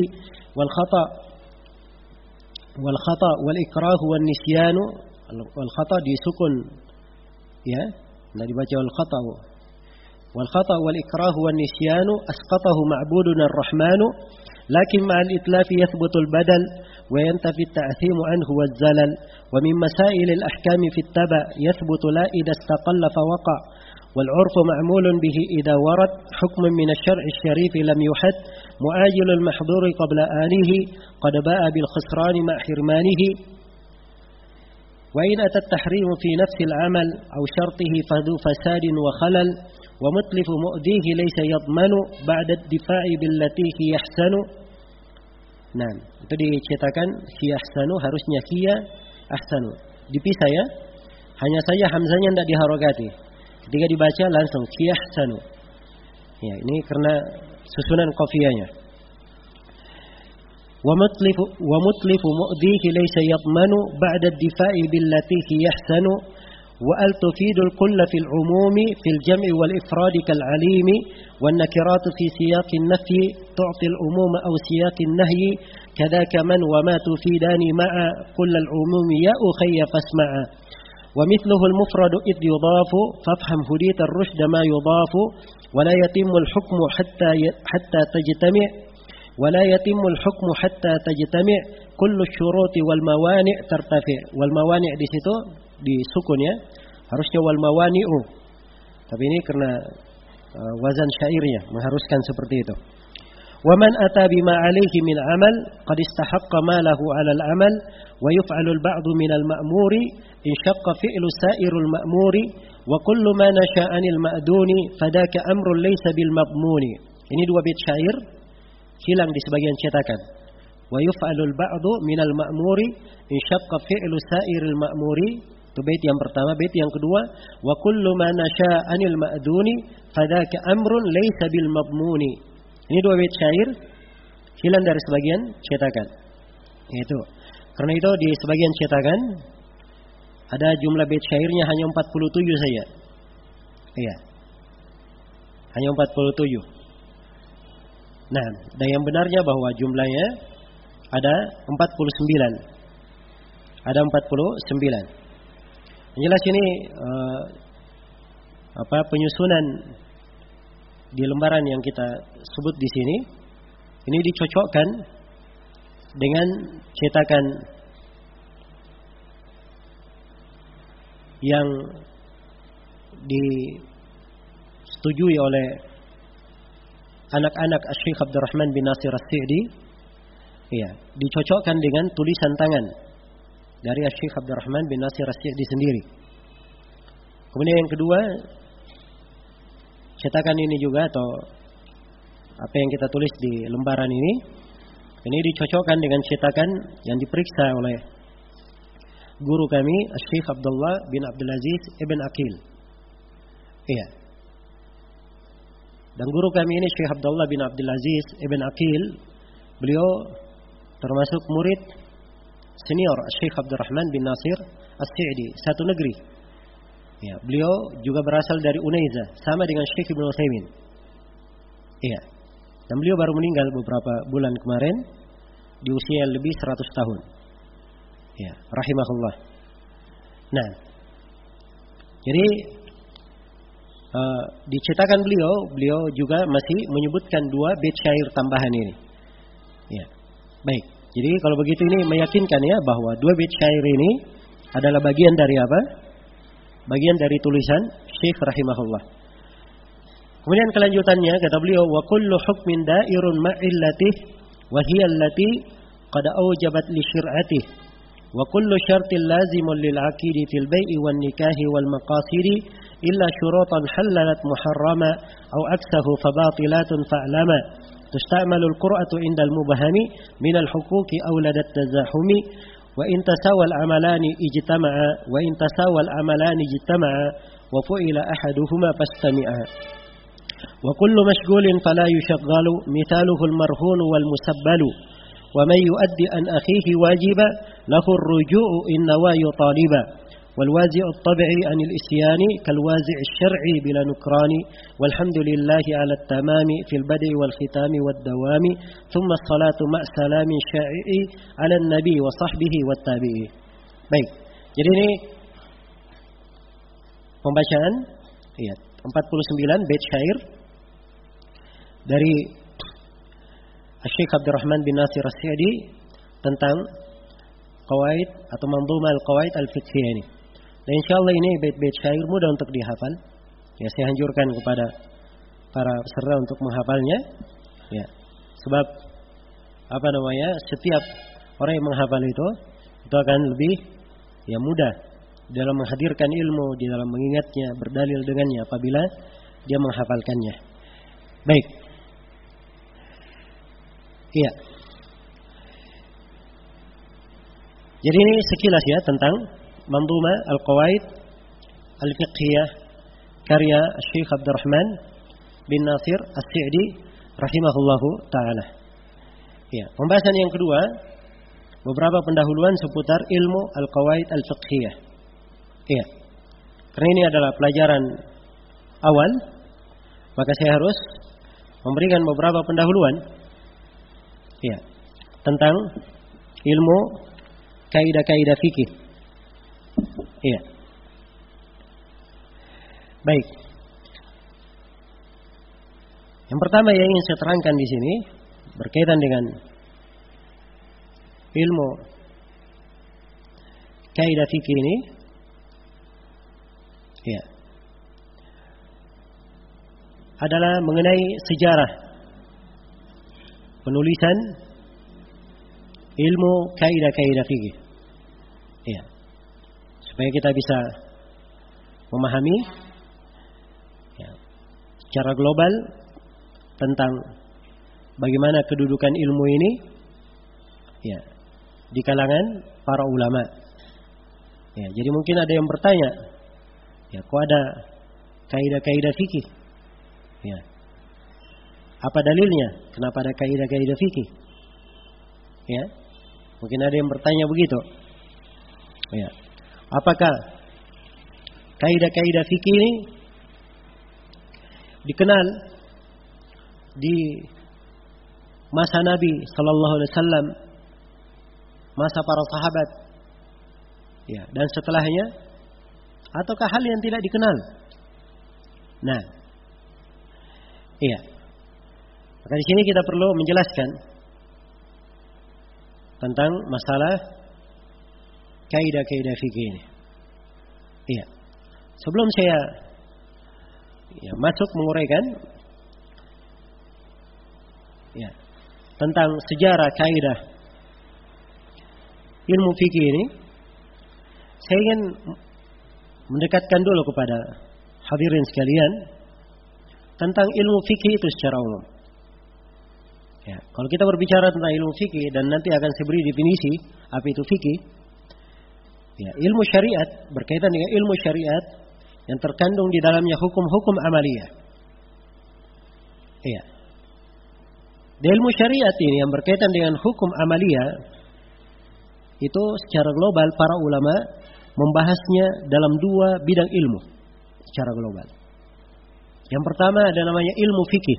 والخطأ والإكراه والنسيان والخطأ دي سكن ya tidak dibaca والخطأ والإكراه والنسيان أسقطه معبودنا الرحمن لكن مع الإتلاف يثبت البدل وينتفي التأثيم عنه والزلل ومن مسائل الأحكام في التبع يثبت لا إذا استقل فوقع والعرف معمول به إذا ورد حكم من الشرع الشريف لم يحد معاجل المحظور قبل آنه قد باء بالخسران مع حرمانه وإن أتى التحريم في نفس العمل أو شرطه فذو فساد وخلل ومتلف مؤذيه ليس يضمن بعد الدفاع بالتي هي أحسن. Nah, itu dicetakan hi ahsanu harusnya hiya ahsanu. Dipisah ya. Hanya saja hamzanya tidak diharokati. Ketika dibaca langsung hi ahsanu. Ya, ini karena susunan qafiyahnya. ومتلف مؤذيه ليس يضمن بعد الدفاع بالتي هي أحسن وأل تفيد الكل في العموم في الجمع والإفراد كالعليم والنكرات في سياق النفي تعطي العموم أو سياق النهي كذاك من وما تفيدان مع كل العموم يا أخي فاسمع ومثله المفرد إذ يضاف فافهم هديت الرشد ما يضاف ولا يتم الحكم حتى تجتمع ولا يتم الحكم حتى تجتمع كل الشروط والموانع ترتفع والموانع di situ disukun ya harusnya wal mawani'u tapi ini karena wazan syairnya mengharuskan seperti itu wa man ata bima alayhi min amal qad istahaqqa ma lahu 'ala al-amal wa yuf'alu al-ba'd min al-ma'muri in shaqqa fi'lu sa'irul ma'muri wa kullu ma nasha'a 'anil ma'duni fadaka amrun laysa bil madmuni ini dua bait syair hilang di sebagian cetakan. Wa yuf'alul ba'du minal ma'muri in syaqqa fi'lu sa'iril ma'muri. Itu bait yang pertama, bait yang kedua, wa kullu ma nasha'a 'anil ma'duni fadaka amrun laysa bil madmuni. Ini dua bait syair hilang dari sebagian cetakan. Itu. Karena itu di sebagian cetakan ada jumlah bait syairnya hanya 47 saja. Iya. Hanya 47. Nah, dan yang benarnya bahwa jumlahnya ada 49. Ada 49. Yang jelas ini penyusunan di lembaran yang kita sebut di sini ini dicocokkan dengan cetakan yang disetujui oleh anak-anak Syekh Abdurrahman bin Nasir As-Sa'di ya, dicocokkan dengan tulisan tangan dari Syekh Abdurrahman bin Nasir As-Sa'di sendiri. Kemudian yang kedua, cetakan ini juga atau apa yang kita tulis di lembaran ini dicocokkan dengan cetakan yang diperiksa oleh guru kami Syekh Abdullah bin Abdul Aziz Ibn Aqil. Iya. Dan guru kami ini Syekh Abdullah bin Abdul Aziz Ibn Aqil, beliau termasuk murid senior Syekh Abdurrahman bin Nasir As-Sa'di, satu negeri. Ya, beliau juga berasal dari Unaiza, sama dengan Syekh Ibnu Utsaimin. Iya. Dan beliau baru meninggal beberapa bulan kemarin di usia lebih 100 tahun. Ya, rahimahullah. Nah, jadi di cetakan beliau juga masih menyebutkan dua bait syair tambahan ini. Ya, baik. Jadi kalau begitu ini meyakinkan ya bahwa dua bait syair ini adalah bagian dari apa? Bagian dari tulisan Syekh rahimahullah. Kemudian kelanjutannya kata beliau wa kullu hukmin da'irun ma'illatih wa hiya allati qad awjabat li syir'atih wa kullu syartin lazimun lil 'aqidi fil bai'i wan nikahi wal maqasidi illa syuratan halalat muharrama aw aksahu fabatilatun fa'lama tusta'malu al-qur'atu indal mubahami min al-huquqi aw ladat tazahumi wa in tasawa al-amalani ijtama'a wa in tasawa al-amalani ijtama'a wa fu'ila ahaduhuma fastami'a wa kullu mashghulin fala yushaghalu mithaluhu al-marhun wal musabbalu wa man yu'addi an akhihi wajiba lahu ar-ruju'u in nawa yutaliba والوازع الطبعي عن الإسيان كالوازع الشرعي بلا نكران والحمد لله على التمام في البدء والختام والدوام ثم الصلاة مع سلام شائع على النبي وصحبه والتابعين. Baik, jadi ini pembacaan 49 bait syair dari Syekh Abdurrahman bin Nasir As-Sa'di tentang qawaid atau manzumah al-qawaid al-fiqhiyah ini. Dan insyaallah ini bait-bait syair mudah untuk dihafal. Ya, saya anjurkan kepada para peserta untuk menghafalnya. Ya. Sebab setiap orang yang menghafal itu akan lebih mudah dalam menghadirkan ilmu, di dalam mengingatnya, berdalil dengannya apabila dia menghafalkannya. Baik. Iya. Jadi ini sekilas ya tentang Manzumah Al-Qawaid Al-Fiqhiyah karya Syekh Abdurrahman bin Nasir As-Sa'di rahimahullahu taala. Ya, pembahasan yang kedua, beberapa pendahuluan seputar ilmu Al-Qawaid Al-Fiqhiyah. Ya. Karena ini adalah pelajaran awal, maka saya harus memberikan beberapa pendahuluan ya tentang ilmu kaidah-kaidah fikih. Iya. Baik. Yang pertama yang ingin saya terangkan di sini berkaitan dengan ilmu kaidah fikih ini. Iya. Adalah mengenai sejarah penulisan ilmu kaidah-kaidah fikih. Iya. Supaya kita bisa memahami secara global tentang bagaimana kedudukan ilmu ini di kalangan para ulama. Ya, jadi mungkin ada yang bertanya, kok ada kaidah-kaidah fikih? Ya. Apa dalilnya? Kenapa ada kaidah-kaidah fikih? Ya. Mungkin ada yang bertanya begitu. Ya. Apakah kaidah-kaidah fikih ini dikenal di masa Nabi sallallahu alaihi wasallam, masa para sahabat, dan setelahnya, ataukah hal yang tidak dikenal? Nah, maka di sini kita perlu menjelaskan tentang masalah kaidah-kaidah fikih ini. Iya. Sebelum saya masuk menguraikan tentang sejarah kaidah ilmu fikih ini, saya ingin mendekatkan dulu kepada hadirin sekalian tentang ilmu fikih itu secara umum. Ya, kalau kita berbicara tentang ilmu fikih dan nanti akan saya beri definisi apa itu fikih. Ya, ilmu syariat berkaitan dengan ilmu syariat yang terkandung di dalamnya hukum-hukum amaliyah. Iya. Di ilmu syariat ini yang berkaitan dengan hukum amaliyah itu secara global para ulama membahasnya dalam dua bidang ilmu secara global. Yang pertama ada namanya ilmu fikih.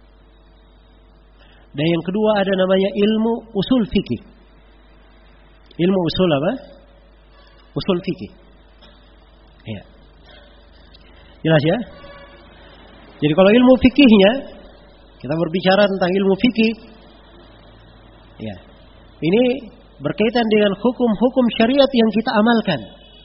Dan yang kedua ada namanya ilmu usul fikih. Ilmu usul apa? Usul fikih. Ya. Jelas ya? Jadi kalau ilmu fikihnya, kita berbicara tentang ilmu fikih. Ya. Ini berkaitan dengan hukum-hukum syariat yang kita amalkan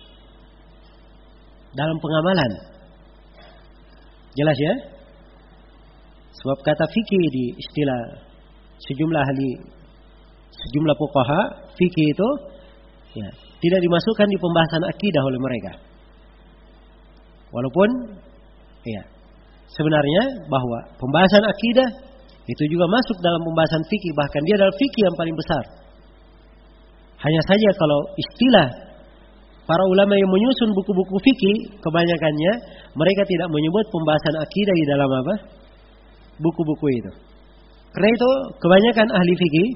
dalam pengamalan. Jelas ya? Sebab kata fikih di istilah sejumlah ahli, sejumlah fuqaha, fikih itu ya, tidak dimasukkan di pembahasan akidah oleh mereka. Walaupun ya, sebenarnya bahwa pembahasan akidah itu juga masuk dalam pembahasan fikih, bahkan dia adalah fikih yang paling besar. Hanya saja kalau istilah para ulama yang menyusun buku-buku fikih, kebanyakannya mereka tidak menyebut pembahasan akidah di dalam apa? Buku-buku itu. Karena itu kebanyakan ahli fikih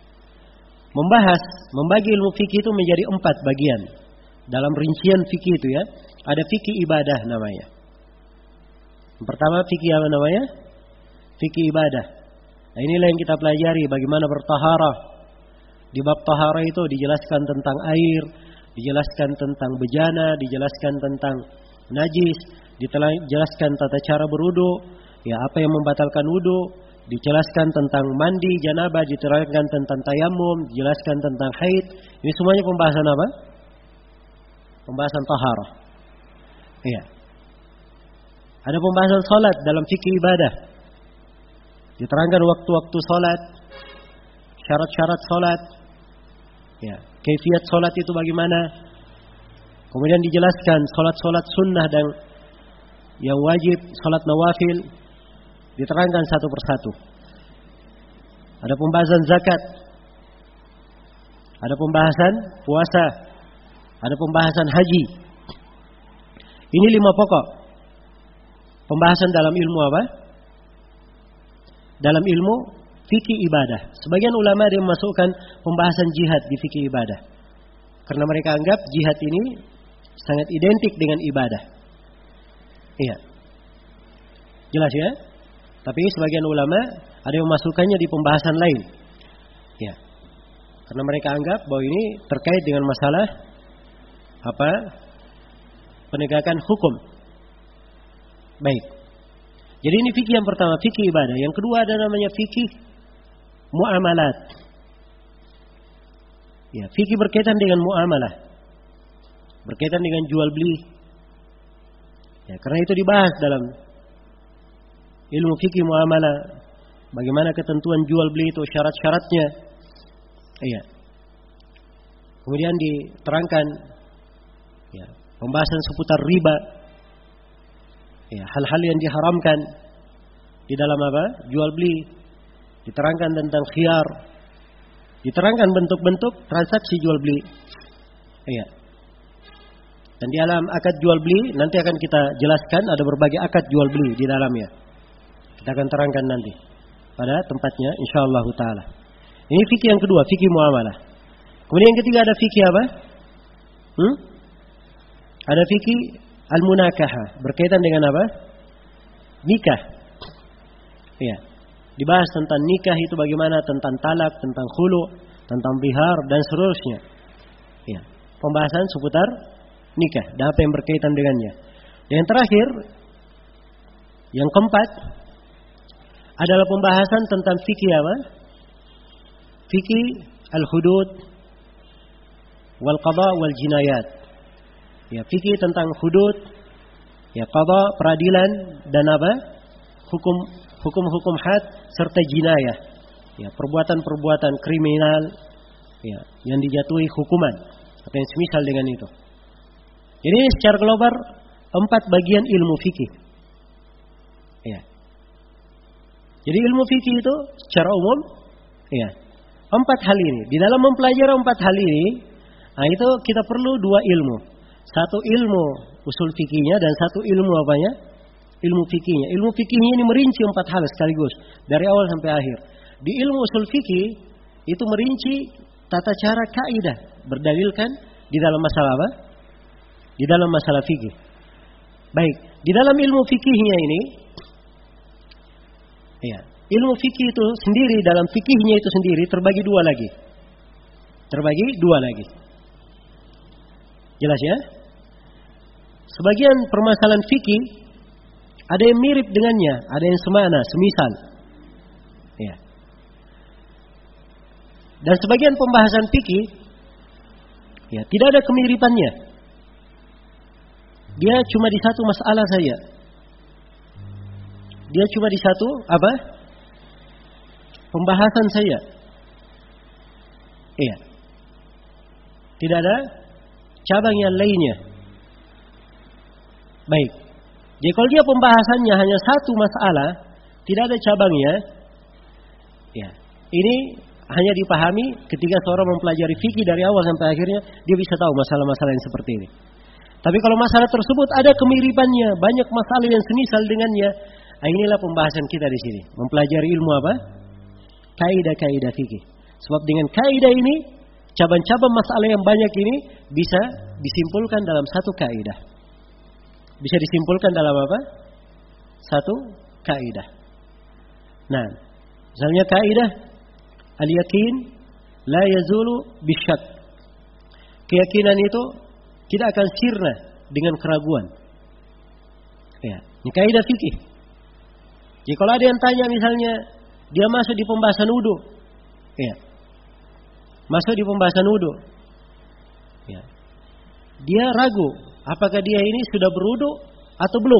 membagi ilmu fikih itu menjadi 4 bagian. Dalam rincian fikih itu ya, ada fikih ibadah namanya. Yang pertama fikih apa namanya? Fikih ibadah. Nah, inilah yang kita pelajari bagaimana bertaharah. Di bab taharah itu dijelaskan tentang air, dijelaskan tentang bejana, dijelaskan tentang najis, dijelaskan tata cara berwudu, ya apa yang membatalkan wudu, dijelaskan tentang mandi janabah, diterangkan tentang tayamum, dijelaskan tentang haid. Ini semuanya pembahasan apa? Pembahasan taharah. Iya. Ada pembahasan salat dalam fikih ibadah. Diterangkan waktu-waktu salat, syarat-syarat salat, ya, kaifiat salat itu bagaimana. Kemudian dijelaskan salat-salat sunnah dan yang wajib, salat nawafil, diterangkan satu persatu. Ada pembahasan zakat, ada pembahasan puasa, ada pembahasan haji. Ini 5 pokok pembahasan dalam ilmu apa? Dalam ilmu fikih ibadah. Sebagian ulama ada yang memasukkan pembahasan jihad di fikih ibadah, karena mereka anggap jihad ini sangat identik dengan ibadah. Iya, jelas ya. Tapi sebagian ulama ada yang memasukkannya di pembahasan lain. Ya. Karena mereka anggap bahwa ini terkait dengan masalah apa? Penegakan hukum. Baik. Jadi ini fikih yang pertama, fikih ibadah. Yang kedua ada namanya fikih muamalat. Ya, fikih berkaitan dengan muamalah. Berkaitan dengan jual beli. Ya, karena itu dibahas dalam ilmu fikih muamalah, bagaimana ketentuan jual beli itu, syarat-syaratnya. Iya. Kemudian diterangkan ya, pembahasan seputar riba. Ya, hal-hal yang diharamkan di dalam apa? Jual beli. Diterangkan tentang khiyar. Diterangkan bentuk-bentuk transaksi jual beli. Iya. Dan di dalam akad jual beli nanti akan kita jelaskan ada berbagai akad jual beli di dalamnya. Kita akan terangkan nanti pada tempatnya insyaallah taala. Ini fikih yang kedua, fikih muamalah. Kemudian yang ketiga ada fikih apa? Ada fikih al-munakahah, berkaitan dengan apa? Nikah. Iya. Dibahas tentang nikah itu bagaimana, tentang talak, tentang khulu, tentang bihar dan seterusnya. Iya. Pembahasan seputar nikah dan apa yang berkaitan dengannya. Dan yang terakhir, yang keempat adalah pembahasan tentang fikih apa? Fikih al-hudud wal qada wal jinayat. Ya, fikih tentang hudud, ya qada peradilan dan apa? Hukum-hukum had serta jinayah. Ya, perbuatan-perbuatan kriminal ya yang dijatuhi hukuman atau yang semisal dengan itu. Jadi secara global 4 bagian ilmu fikih. Ya. Jadi ilmu fikih itu secara umum ya 4 hal ini. Di dalam mempelajari 4 hal ini, nah itu kita perlu 2 ilmu. Satu ilmu usul fikihnya dan satu ilmu apanya? Ilmu fikihnya. Ilmu fikihnya ini merinci 4 hal sekaligus dari awal sampai akhir. Di ilmu usul fikih itu merinci tata cara kaidah berdalilkan di dalam masalah apa? Di dalam masalah fikih. Baik, di dalam ilmu fikihnya ini ya, ilmu fikih itu sendiri dalam fikihnya itu sendiri terbagi 2 lagi. Terbagi 2 lagi. Jelas ya? Sebagian permasalahan fikih ada yang mirip dengannya, ada yang semakna, semisal. Ya. Dan sebagian pembahasan fikih ya tidak ada kemiripannya. Dia cuma di satu masalah saja. Dia cuma di satu apa? Pembahasan saja. Iya. Tidak ada cabang yang lainnya. Baik. Jadi kalau dia pembahasannya hanya satu masalah, tidak ada cabangnya, ya. Ini hanya dipahami ketika seorang mempelajari fikih dari awal sampai akhirnya, dia bisa tahu masalah-masalah yang seperti ini. Tapi kalau masalah tersebut ada kemiripannya, banyak masalah yang semisal dengannya, inilah pembahasan kita di sini. Mempelajari ilmu apa? Kaidah-kaidah fikih. Sebab dengan kaidah ini, cabang-cabang masalah yang banyak ini bisa disimpulkan dalam satu kaidah. Bisa disimpulkan dalam apa? Satu kaidah. Nah, misalnya kaidah al-yakin la yazulu bisyak. Keyakinan itu tidak akan sirna dengan keraguan. Ya, ini kaidah fikih. Jadi kalau ada yang tanya misalnya dia masuk di pembahasan wudu, ya, masuk di pembahasan wudu, ya, dia ragu apakah dia ini sudah berwudu atau belum.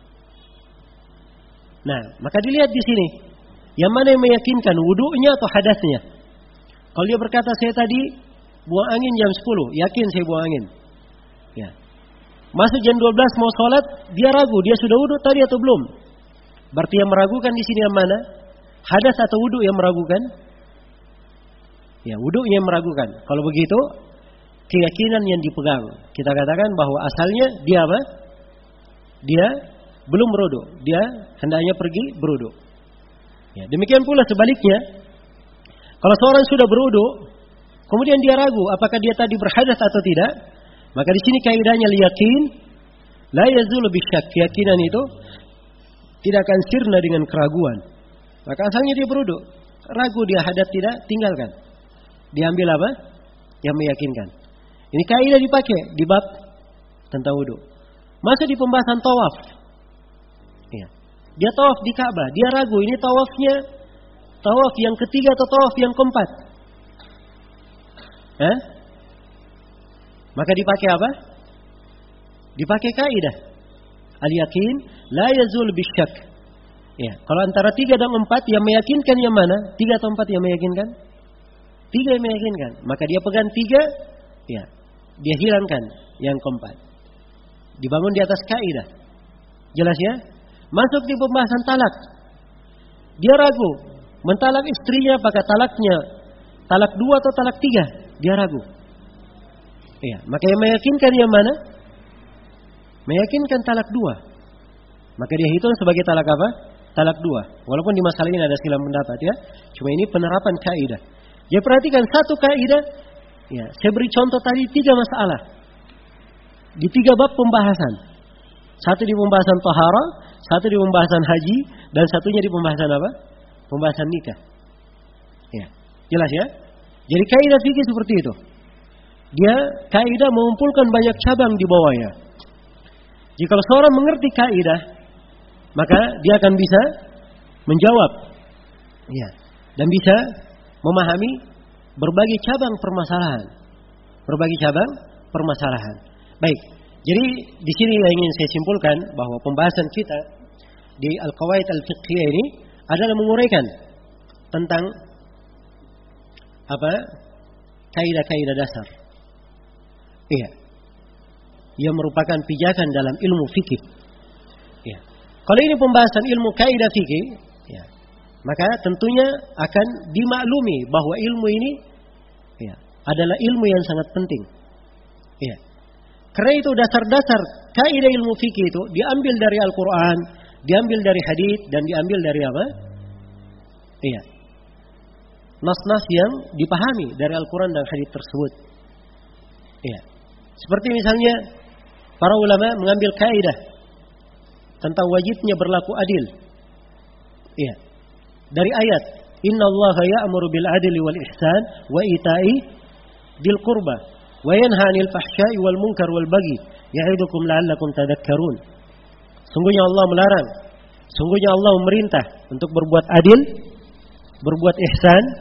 Nah, maka dilihat di sini, yang mana yang meyakinkan wudunya atau hadasnya. Kalau dia berkata saya tadi buang angin jam 10, yakin saya buang angin. Ya. Masuk jam 12 mau sholat, dia ragu, dia sudah wudu tadi atau belum. Berarti yang meragukan di sini yang mana? Hadas atau wudu yang meragukan? Ya, wudunya yang meragukan. Kalau begitu, keyakinan yang dipegang. Kita katakan bahwa asalnya dia apa? Dia belum berwudu, dia hendaknya pergi berwudu. Ya, demikian pula sebaliknya, kalau seorang sudah berwudu, kemudian dia ragu apakah dia tadi berhadas atau tidak, maka di sini kaidahnya yakin, la yazulu bisyak. Keyakinan itu tidak akan sirna dengan keraguan. Maka asalnya dia berwudu, ragu dia hadas tidak, tinggalkan. Diambil apa? Yang meyakinkan. Ini kaidah dipakai di bab tentang wudu. Masuk di pembahasan tawaf. Ya. Dia tawaf di Ka'bah, dia ragu ini tawafnya tawaf yang ketiga atau tawaf yang keempat. Maka dipakai apa? Dipakai kaidah al-yakin la yazul bisyak. Ya, kalau antara 3 dan 4 yang meyakinkan yang mana? 3 atau 4 yang meyakinkan? 3 yang meyakinkan. Maka dia pegang 3, ya, dia hilangkan yang keempat. Dibangun di atas kaidah. Jelas ya? Masuk di pembahasan talak. Dia ragu, mentalak istrinya apakah talaknya talak 2 atau talak 3? Dia ragu. Ya, maka yang meyakinkan yang mana? Meyakinkan talak 2. Maka dia hitung sebagai talak apa? Talak 2. Walaupun di masalah ini ada silang pendapat ya. Cuma ini penerapan kaidah. Ya perhatikan satu kaidah. Ya, saya beri contoh tadi 3 masalah. Di 3 bab pembahasan. Satu di pembahasan taharah, satu di pembahasan haji, dan satunya di pembahasan apa? Pembahasan nikah. Ya, jelas ya? Jadi kaidah fikih seperti itu. Dia kaidah mengumpulkan banyak cabang di bawahnya. Jika seorang mengerti kaidah, maka dia akan bisa menjawab, ya, dan bisa memahami berbagai cabang permasalahan. Berbagai cabang permasalahan. Baik. Jadi di sini yang ingin saya simpulkan bahwa pembahasan kita di Al-Qawaid Al-Fiqhiyah ini adalah menguraikan tentang apa? Kaidah-kaidah dasar. Iya. Yang merupakan pijakan dalam ilmu fikih. Ya. Kalau ini pembahasan ilmu kaidah fikih, ya, maka tentunya akan dimaklumi bahwa ilmu ini, ya, adalah ilmu yang sangat penting. Ya. Karena itu dasar-dasar kaidah ilmu fikih itu diambil dari Al-Quran, diambil dari hadis, dan diambil dari apa? Iya. Nas-nas yang dipahami dari Al-Quran dan hadis tersebut. Iya. Seperti misalnya para ulama mengambil kaidah tentang wajibnya berlaku adil. Iya. Dari ayat, "Innallaha ya'muru bil adli wal ihsan wa ita'i dzil qurba wa yanha 'anil fahsya'i wal munkar wal baghi ya'idukum la'allakum tadhakkarun." Sungguhnya Allah melarang, sungguhnya Allah memerintah untuk berbuat adil, berbuat ihsan,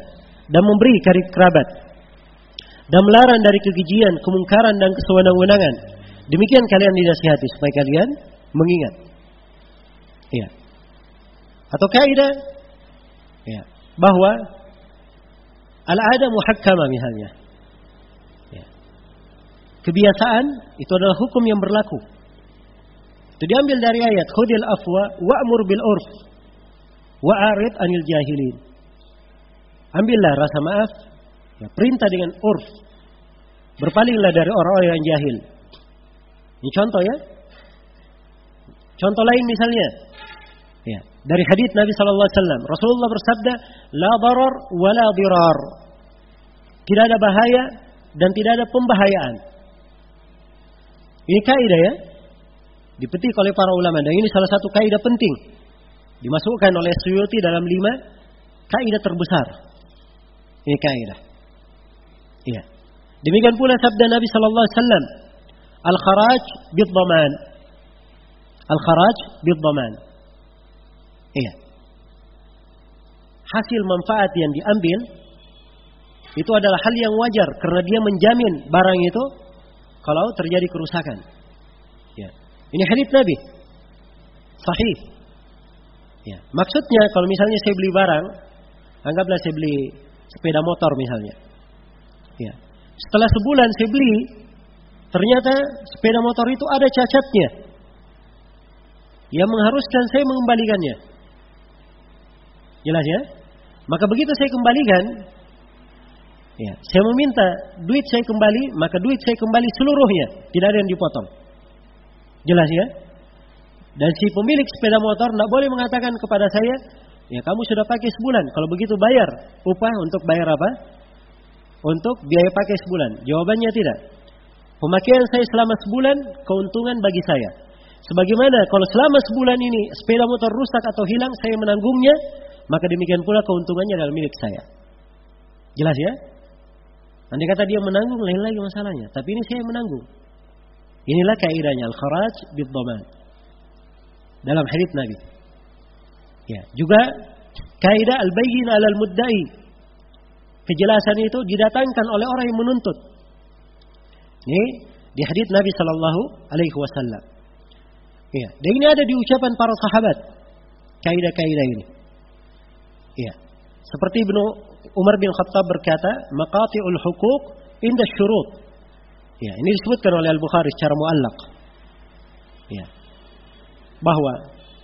dan memberi karib kerabat dan melarang dari kekejian, kemungkaran dan kesewenang-wenangan. Demikian kalian dinasihati supaya kalian mengingat. Iya. Atau kaidah ya, bahwa al-'ada muhakkama misalnya. Ya. Kebiasaan itu adalah hukum yang berlaku. Itu diambil dari ayat khudil afwa wa'mur bil urf wa'arid 'anil jahilin. Ambillah rasa maaf, ya, perintah dengan urf. Berpalinglah dari orang-orang yang jahil. Ini contoh ya. Contoh lain misalnya, ya, dari hadits Nabi sallallahu alaihi wasallam, Rasulullah bersabda, "La darar wa la dirar." Tidak ada bahaya dan tidak ada pembahayaan. Ini kaidah ya. Dipetik oleh para ulama dan ini salah satu kaidah penting. Dimasukkan oleh Suyuti dalam 5 kaidah terbesar. Ini kaidah. Iya. Demikian pula sabda Nabi sallallahu alaihi wasallam, "Al-kharaj bid-dhaman." Al-kharaj bid-dhaman. Iya. Hasil manfaat yang diambil itu adalah hal yang wajar karena dia menjamin barang itu kalau terjadi kerusakan. Ya. Ini hadits Nabi. Sahih. Ya. Maksudnya kalau misalnya saya beli barang, anggaplah saya beli sepeda motor misalnya. Ya. Setelah sebulan saya beli, ternyata sepeda motor itu ada cacatnya yang mengharuskan saya mengembalikannya. Jelas ya? Maka begitu saya kembalikan, ya, saya meminta duit saya kembali, maka duit saya kembali seluruhnya, tidak ada yang dipotong. Jelas ya? Dan si pemilik sepeda motor tidak boleh mengatakan kepada saya, ya kamu sudah pakai sebulan, kalau begitu bayar upah untuk bayar apa? Untuk biaya pakai sebulan. Jawabannya tidak. Pemakaian saya selama sebulan, keuntungan bagi saya. Sebagaimana kalau selama sebulan ini sepeda motor rusak atau hilang, saya menanggungnya, maka demikian pula keuntungannya adalah milik saya. Jelas ya? Andai kata dia menanggung, lain lagi masalahnya. Tapi ini saya menanggung. Inilah kaidahnya al-kharaj bid-dhaman. Dalam hadits Nabi. Ya, juga kaidah al-bayyin 'alal mudda'i. Kejelasan itu didatangkan oleh orang yang menuntut. Ini di hadits Nabi sallallahu alaihi wasallam. Ya, dan ini ada di ucapan para sahabat. Kaidah-kaidah ini. Ya. Seperti Ibnu Umar bin Khattab berkata, "Maqati'ul huquq inda syurut." Ya, ini disebutkan oleh Al-Bukhari secara muallaq. Ya. Bahwa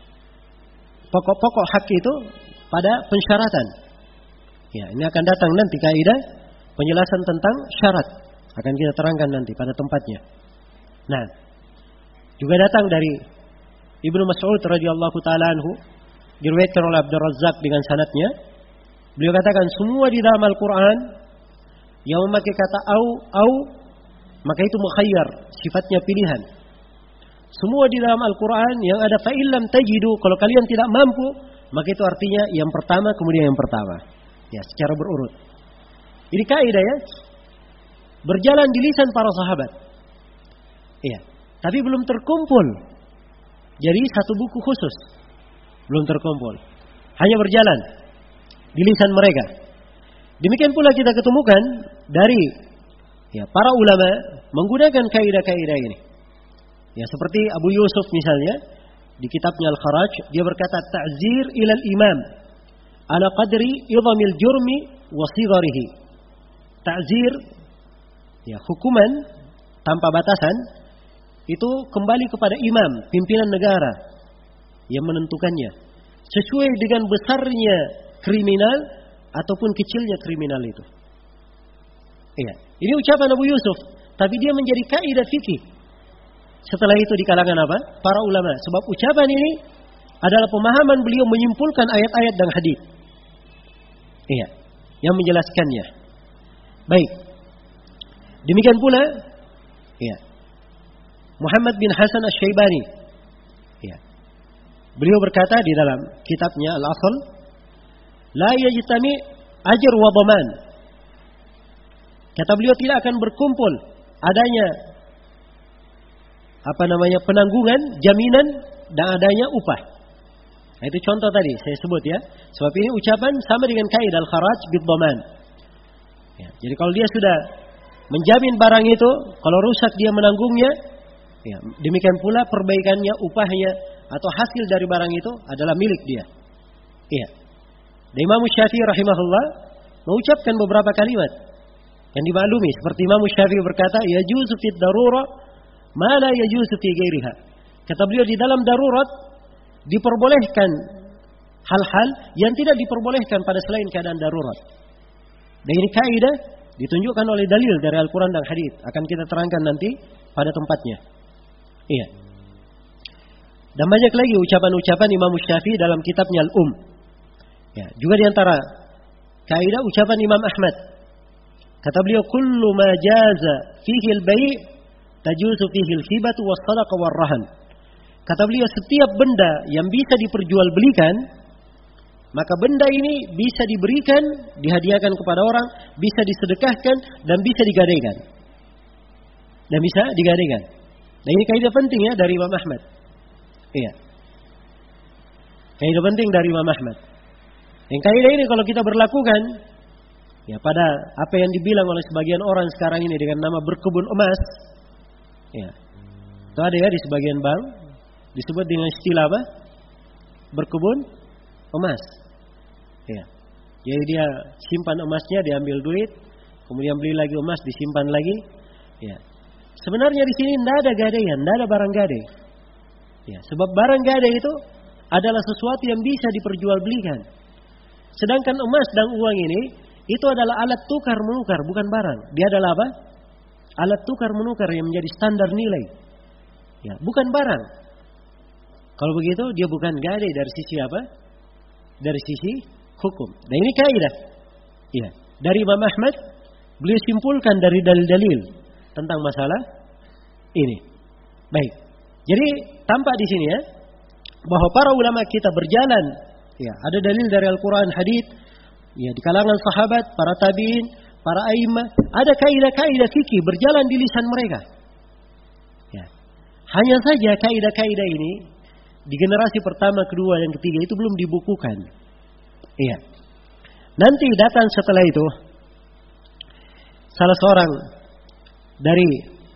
pokok-pokok hak itu pada pensyaratan. Ya, ini akan datang nanti kaidah penjelasan tentang syarat. Akan kita terangkan nanti pada tempatnya. Nah, juga datang dari Ibnu Mas'ud radhiyallahu taala anhu, diriwayatkan oleh Abdul Razzaq dengan sanadnya. Beliau katakan semua di dalam Al-Qur'an yang memakai kata au, maka itu mukhayyar, sifatnya pilihan. Semua di dalam Al-Qur'an yang ada fa illam tajidu, kalau kalian tidak mampu, maka itu artinya yang pertama kemudian yang pertama. Ya, secara berurut. Ini kaidah ya. Berjalan di lisan para sahabat. Iya, tapi belum terkumpul. Jadi satu buku khusus belum terkumpul. Hanya berjalan di lisan mereka. Demikian pula kita ketemukan dari ya, para ulama menggunakan kaidah-kaidah ini. Ya, seperti Abu Yusuf misalnya di kitabnya Al-Kharaj, dia berkata ta'zir ilal imam ala qadri idhamil jurmi wa sigharihi. Ta'zir ya, hukuman tanpa batasan itu kembali kepada imam, pimpinan negara yang menentukannya sesuai dengan besarnya kriminal ataupun kecilnya kriminal itu. Iya, ini ucapan Abu Yusuf, tapi dia menjadi kaidah fikih. Setelah itu di kalangan apa? Para ulama. Sebab ucapan ini adalah pemahaman beliau menyimpulkan ayat-ayat dan hadis. Iya, yang menjelaskannya. Baik. Demikian pula, iya, Muhammad bin Hasan Asy-Syaibani. Ya. Beliau berkata di dalam kitabnya Al-Asl, la yajtami ajr wa dhaman. Kata beliau tidak akan berkumpul adanya penanggungan, jaminan dan adanya upah. Nah, itu contoh tadi saya sebut ya. Sebab ini ucapan sama dengan kaidah al-kharaj bid dhaman. Ya, jadi kalau dia sudah menjamin barang itu, kalau rusak dia menanggungnya, ya, demikian pula perbaikannya, upahnya atau hasil dari barang itu adalah milik dia. Iya. Dan Imam Syafi'i rahimahullah mengucapkan beberapa kalimat yang dimaklumi, seperti Imam Syafi'i berkata, yajuzu fid darurah ma la yajuzu fi ghairiha. Kata beliau, di dalam darurat diperbolehkan hal-hal yang tidak diperbolehkan pada selain keadaan darurat. Dan ini kaidah ditunjukkan oleh dalil dari Al-Quran dan Hadits. Akan kita terangkan nanti pada tempatnya. Iya. Dan banyak lagi ucapan-ucapan Imam Syafi'i dalam kitabnya Al-Um. Ya, juga di antara kaidah ucapan Imam Ahmad. Kata beliau, kullu ma jaza fihi al-bai' tajuzu fihi al-hibatu was-sadaqah war-rahan. Kata beliau, setiap benda yang bisa diperjualbelikan, maka benda ini bisa diberikan, dihadiahkan kepada orang, bisa disedekahkan, dan bisa digadaikan. Dan bisa digadaikan. Nah, ini kaidah penting ya dari Imam Ahmad. Iya. Kaidah penting dari Imam Ahmad. Yang kaidah ini kalau kita berlakukan, ya pada apa yang dibilang oleh sebagian orang sekarang ini dengan nama berkebun emas, ya, itu ada ya di sebagian bank, disebut dengan istilah apa? Berkebun emas. Ya. Jadi dia simpan emasnya, diambil duit, kemudian beli lagi emas, disimpan lagi. Ya. Sebenarnya di sini tidak ada gadaian, tidak ada barang gadai. Ya, sebab barang gadai itu adalah sesuatu yang bisa diperjualbelikan. Sedangkan emas dan uang ini itu adalah alat tukar menukar, bukan barang. Dia adalah apa? Alat tukar menukar yang menjadi standar nilai. Ya, bukan barang. Kalau begitu dia bukan gadai dari sisi apa? Dari sisi hukum. Dan ini kaidah. Ya, dari Imam Ahmad beliau simpulkan dari dalil-dalil tentang masalah ini. Baik. Jadi tampak di sini ya bahwa para ulama kita berjalan, ya, ada dalil dari Al-Quran, Hadits, ya, di kalangan sahabat, para tabi'in, para a'immah, ada kaidah-kaidah fikih berjalan di lisan mereka. Ya. Hanya saja kaidah-kaidah ini di generasi pertama, kedua, dan ketiga itu belum dibukukan. Iya. Nanti datang setelah itu salah seorang dari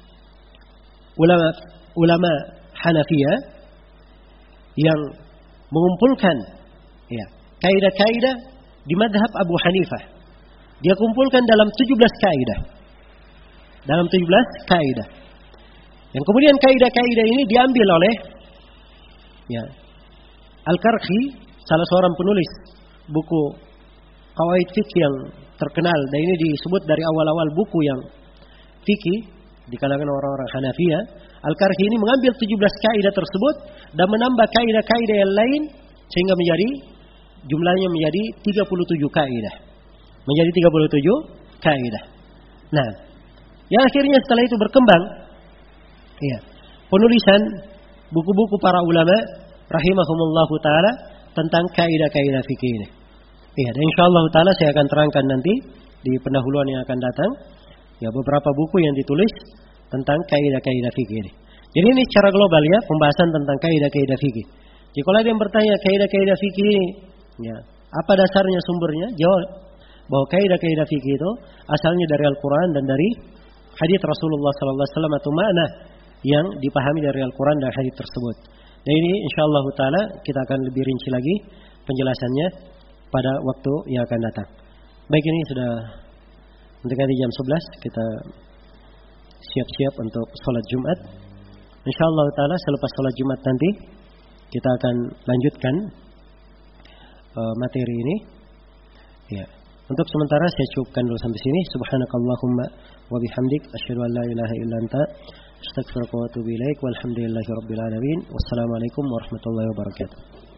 ulama Hanafiyah yang mengumpulkan, ya, kaidah-kaidah di madhab Abu Hanifah. Dia kumpulkan dalam 17 kaidah. Dalam 17 kaidah. Yang kemudian kaidah-kaidah ini diambil oleh, ya, Al-Karkhi, salah seorang penulis buku Qawaid Fiqh yang terkenal, dan ini disebut dari awal-awal buku yang fikih di kalangan orang-orang Hanafiyah. Al-Karkhi ini mengambil 17 kaidah tersebut dan menambah kaidah-kaidah yang lain sehingga menjadi jumlahnya menjadi 37 kaidah. Menjadi 37 kaidah. Nah, yang akhirnya setelah itu berkembang, ya, penulisan buku-buku para ulama rahimahumullahu taala tentang kaidah-kaidah fikih ini. Ya, dan insyaallah taala saya akan terangkan nanti di pendahuluan yang akan datang, ya, beberapa buku yang ditulis tentang kaidah-kaidah fikih ini. Jadi ini secara global ya, pembahasan tentang kaidah-kaidah fikih. Jadi kalau ada yang bertanya kaidah-kaidah fikih ini, ya, apa dasarnya, sumbernya? Jawab bahwa kaidah-kaidah fikih itu asalnya dari Al-Quran dan dari hadits Rasulullah sallallahu alaihi wasallam atau makna yang dipahami dari Al-Quran dan hadits tersebut. Dan ini insyaallah taala kita akan lebih rinci lagi penjelasannya pada waktu yang akan datang. Baik, ini sudah mendekati jam 11, kita siap-siap untuk salat Jumat. Insyaallah taala selepas salat Jumat nanti kita akan lanjutkan materi ini. Ya. Untuk sementara saya cukupkan dulu sampai sini. Subhanakallahumma wa bihamdik asyhadu an la ilaha illa anta astaghfiruka wa atubu ilaik. Walhamdulillahirabbil alamin. Wassalamualaikum warahmatullahi wabarakatuh.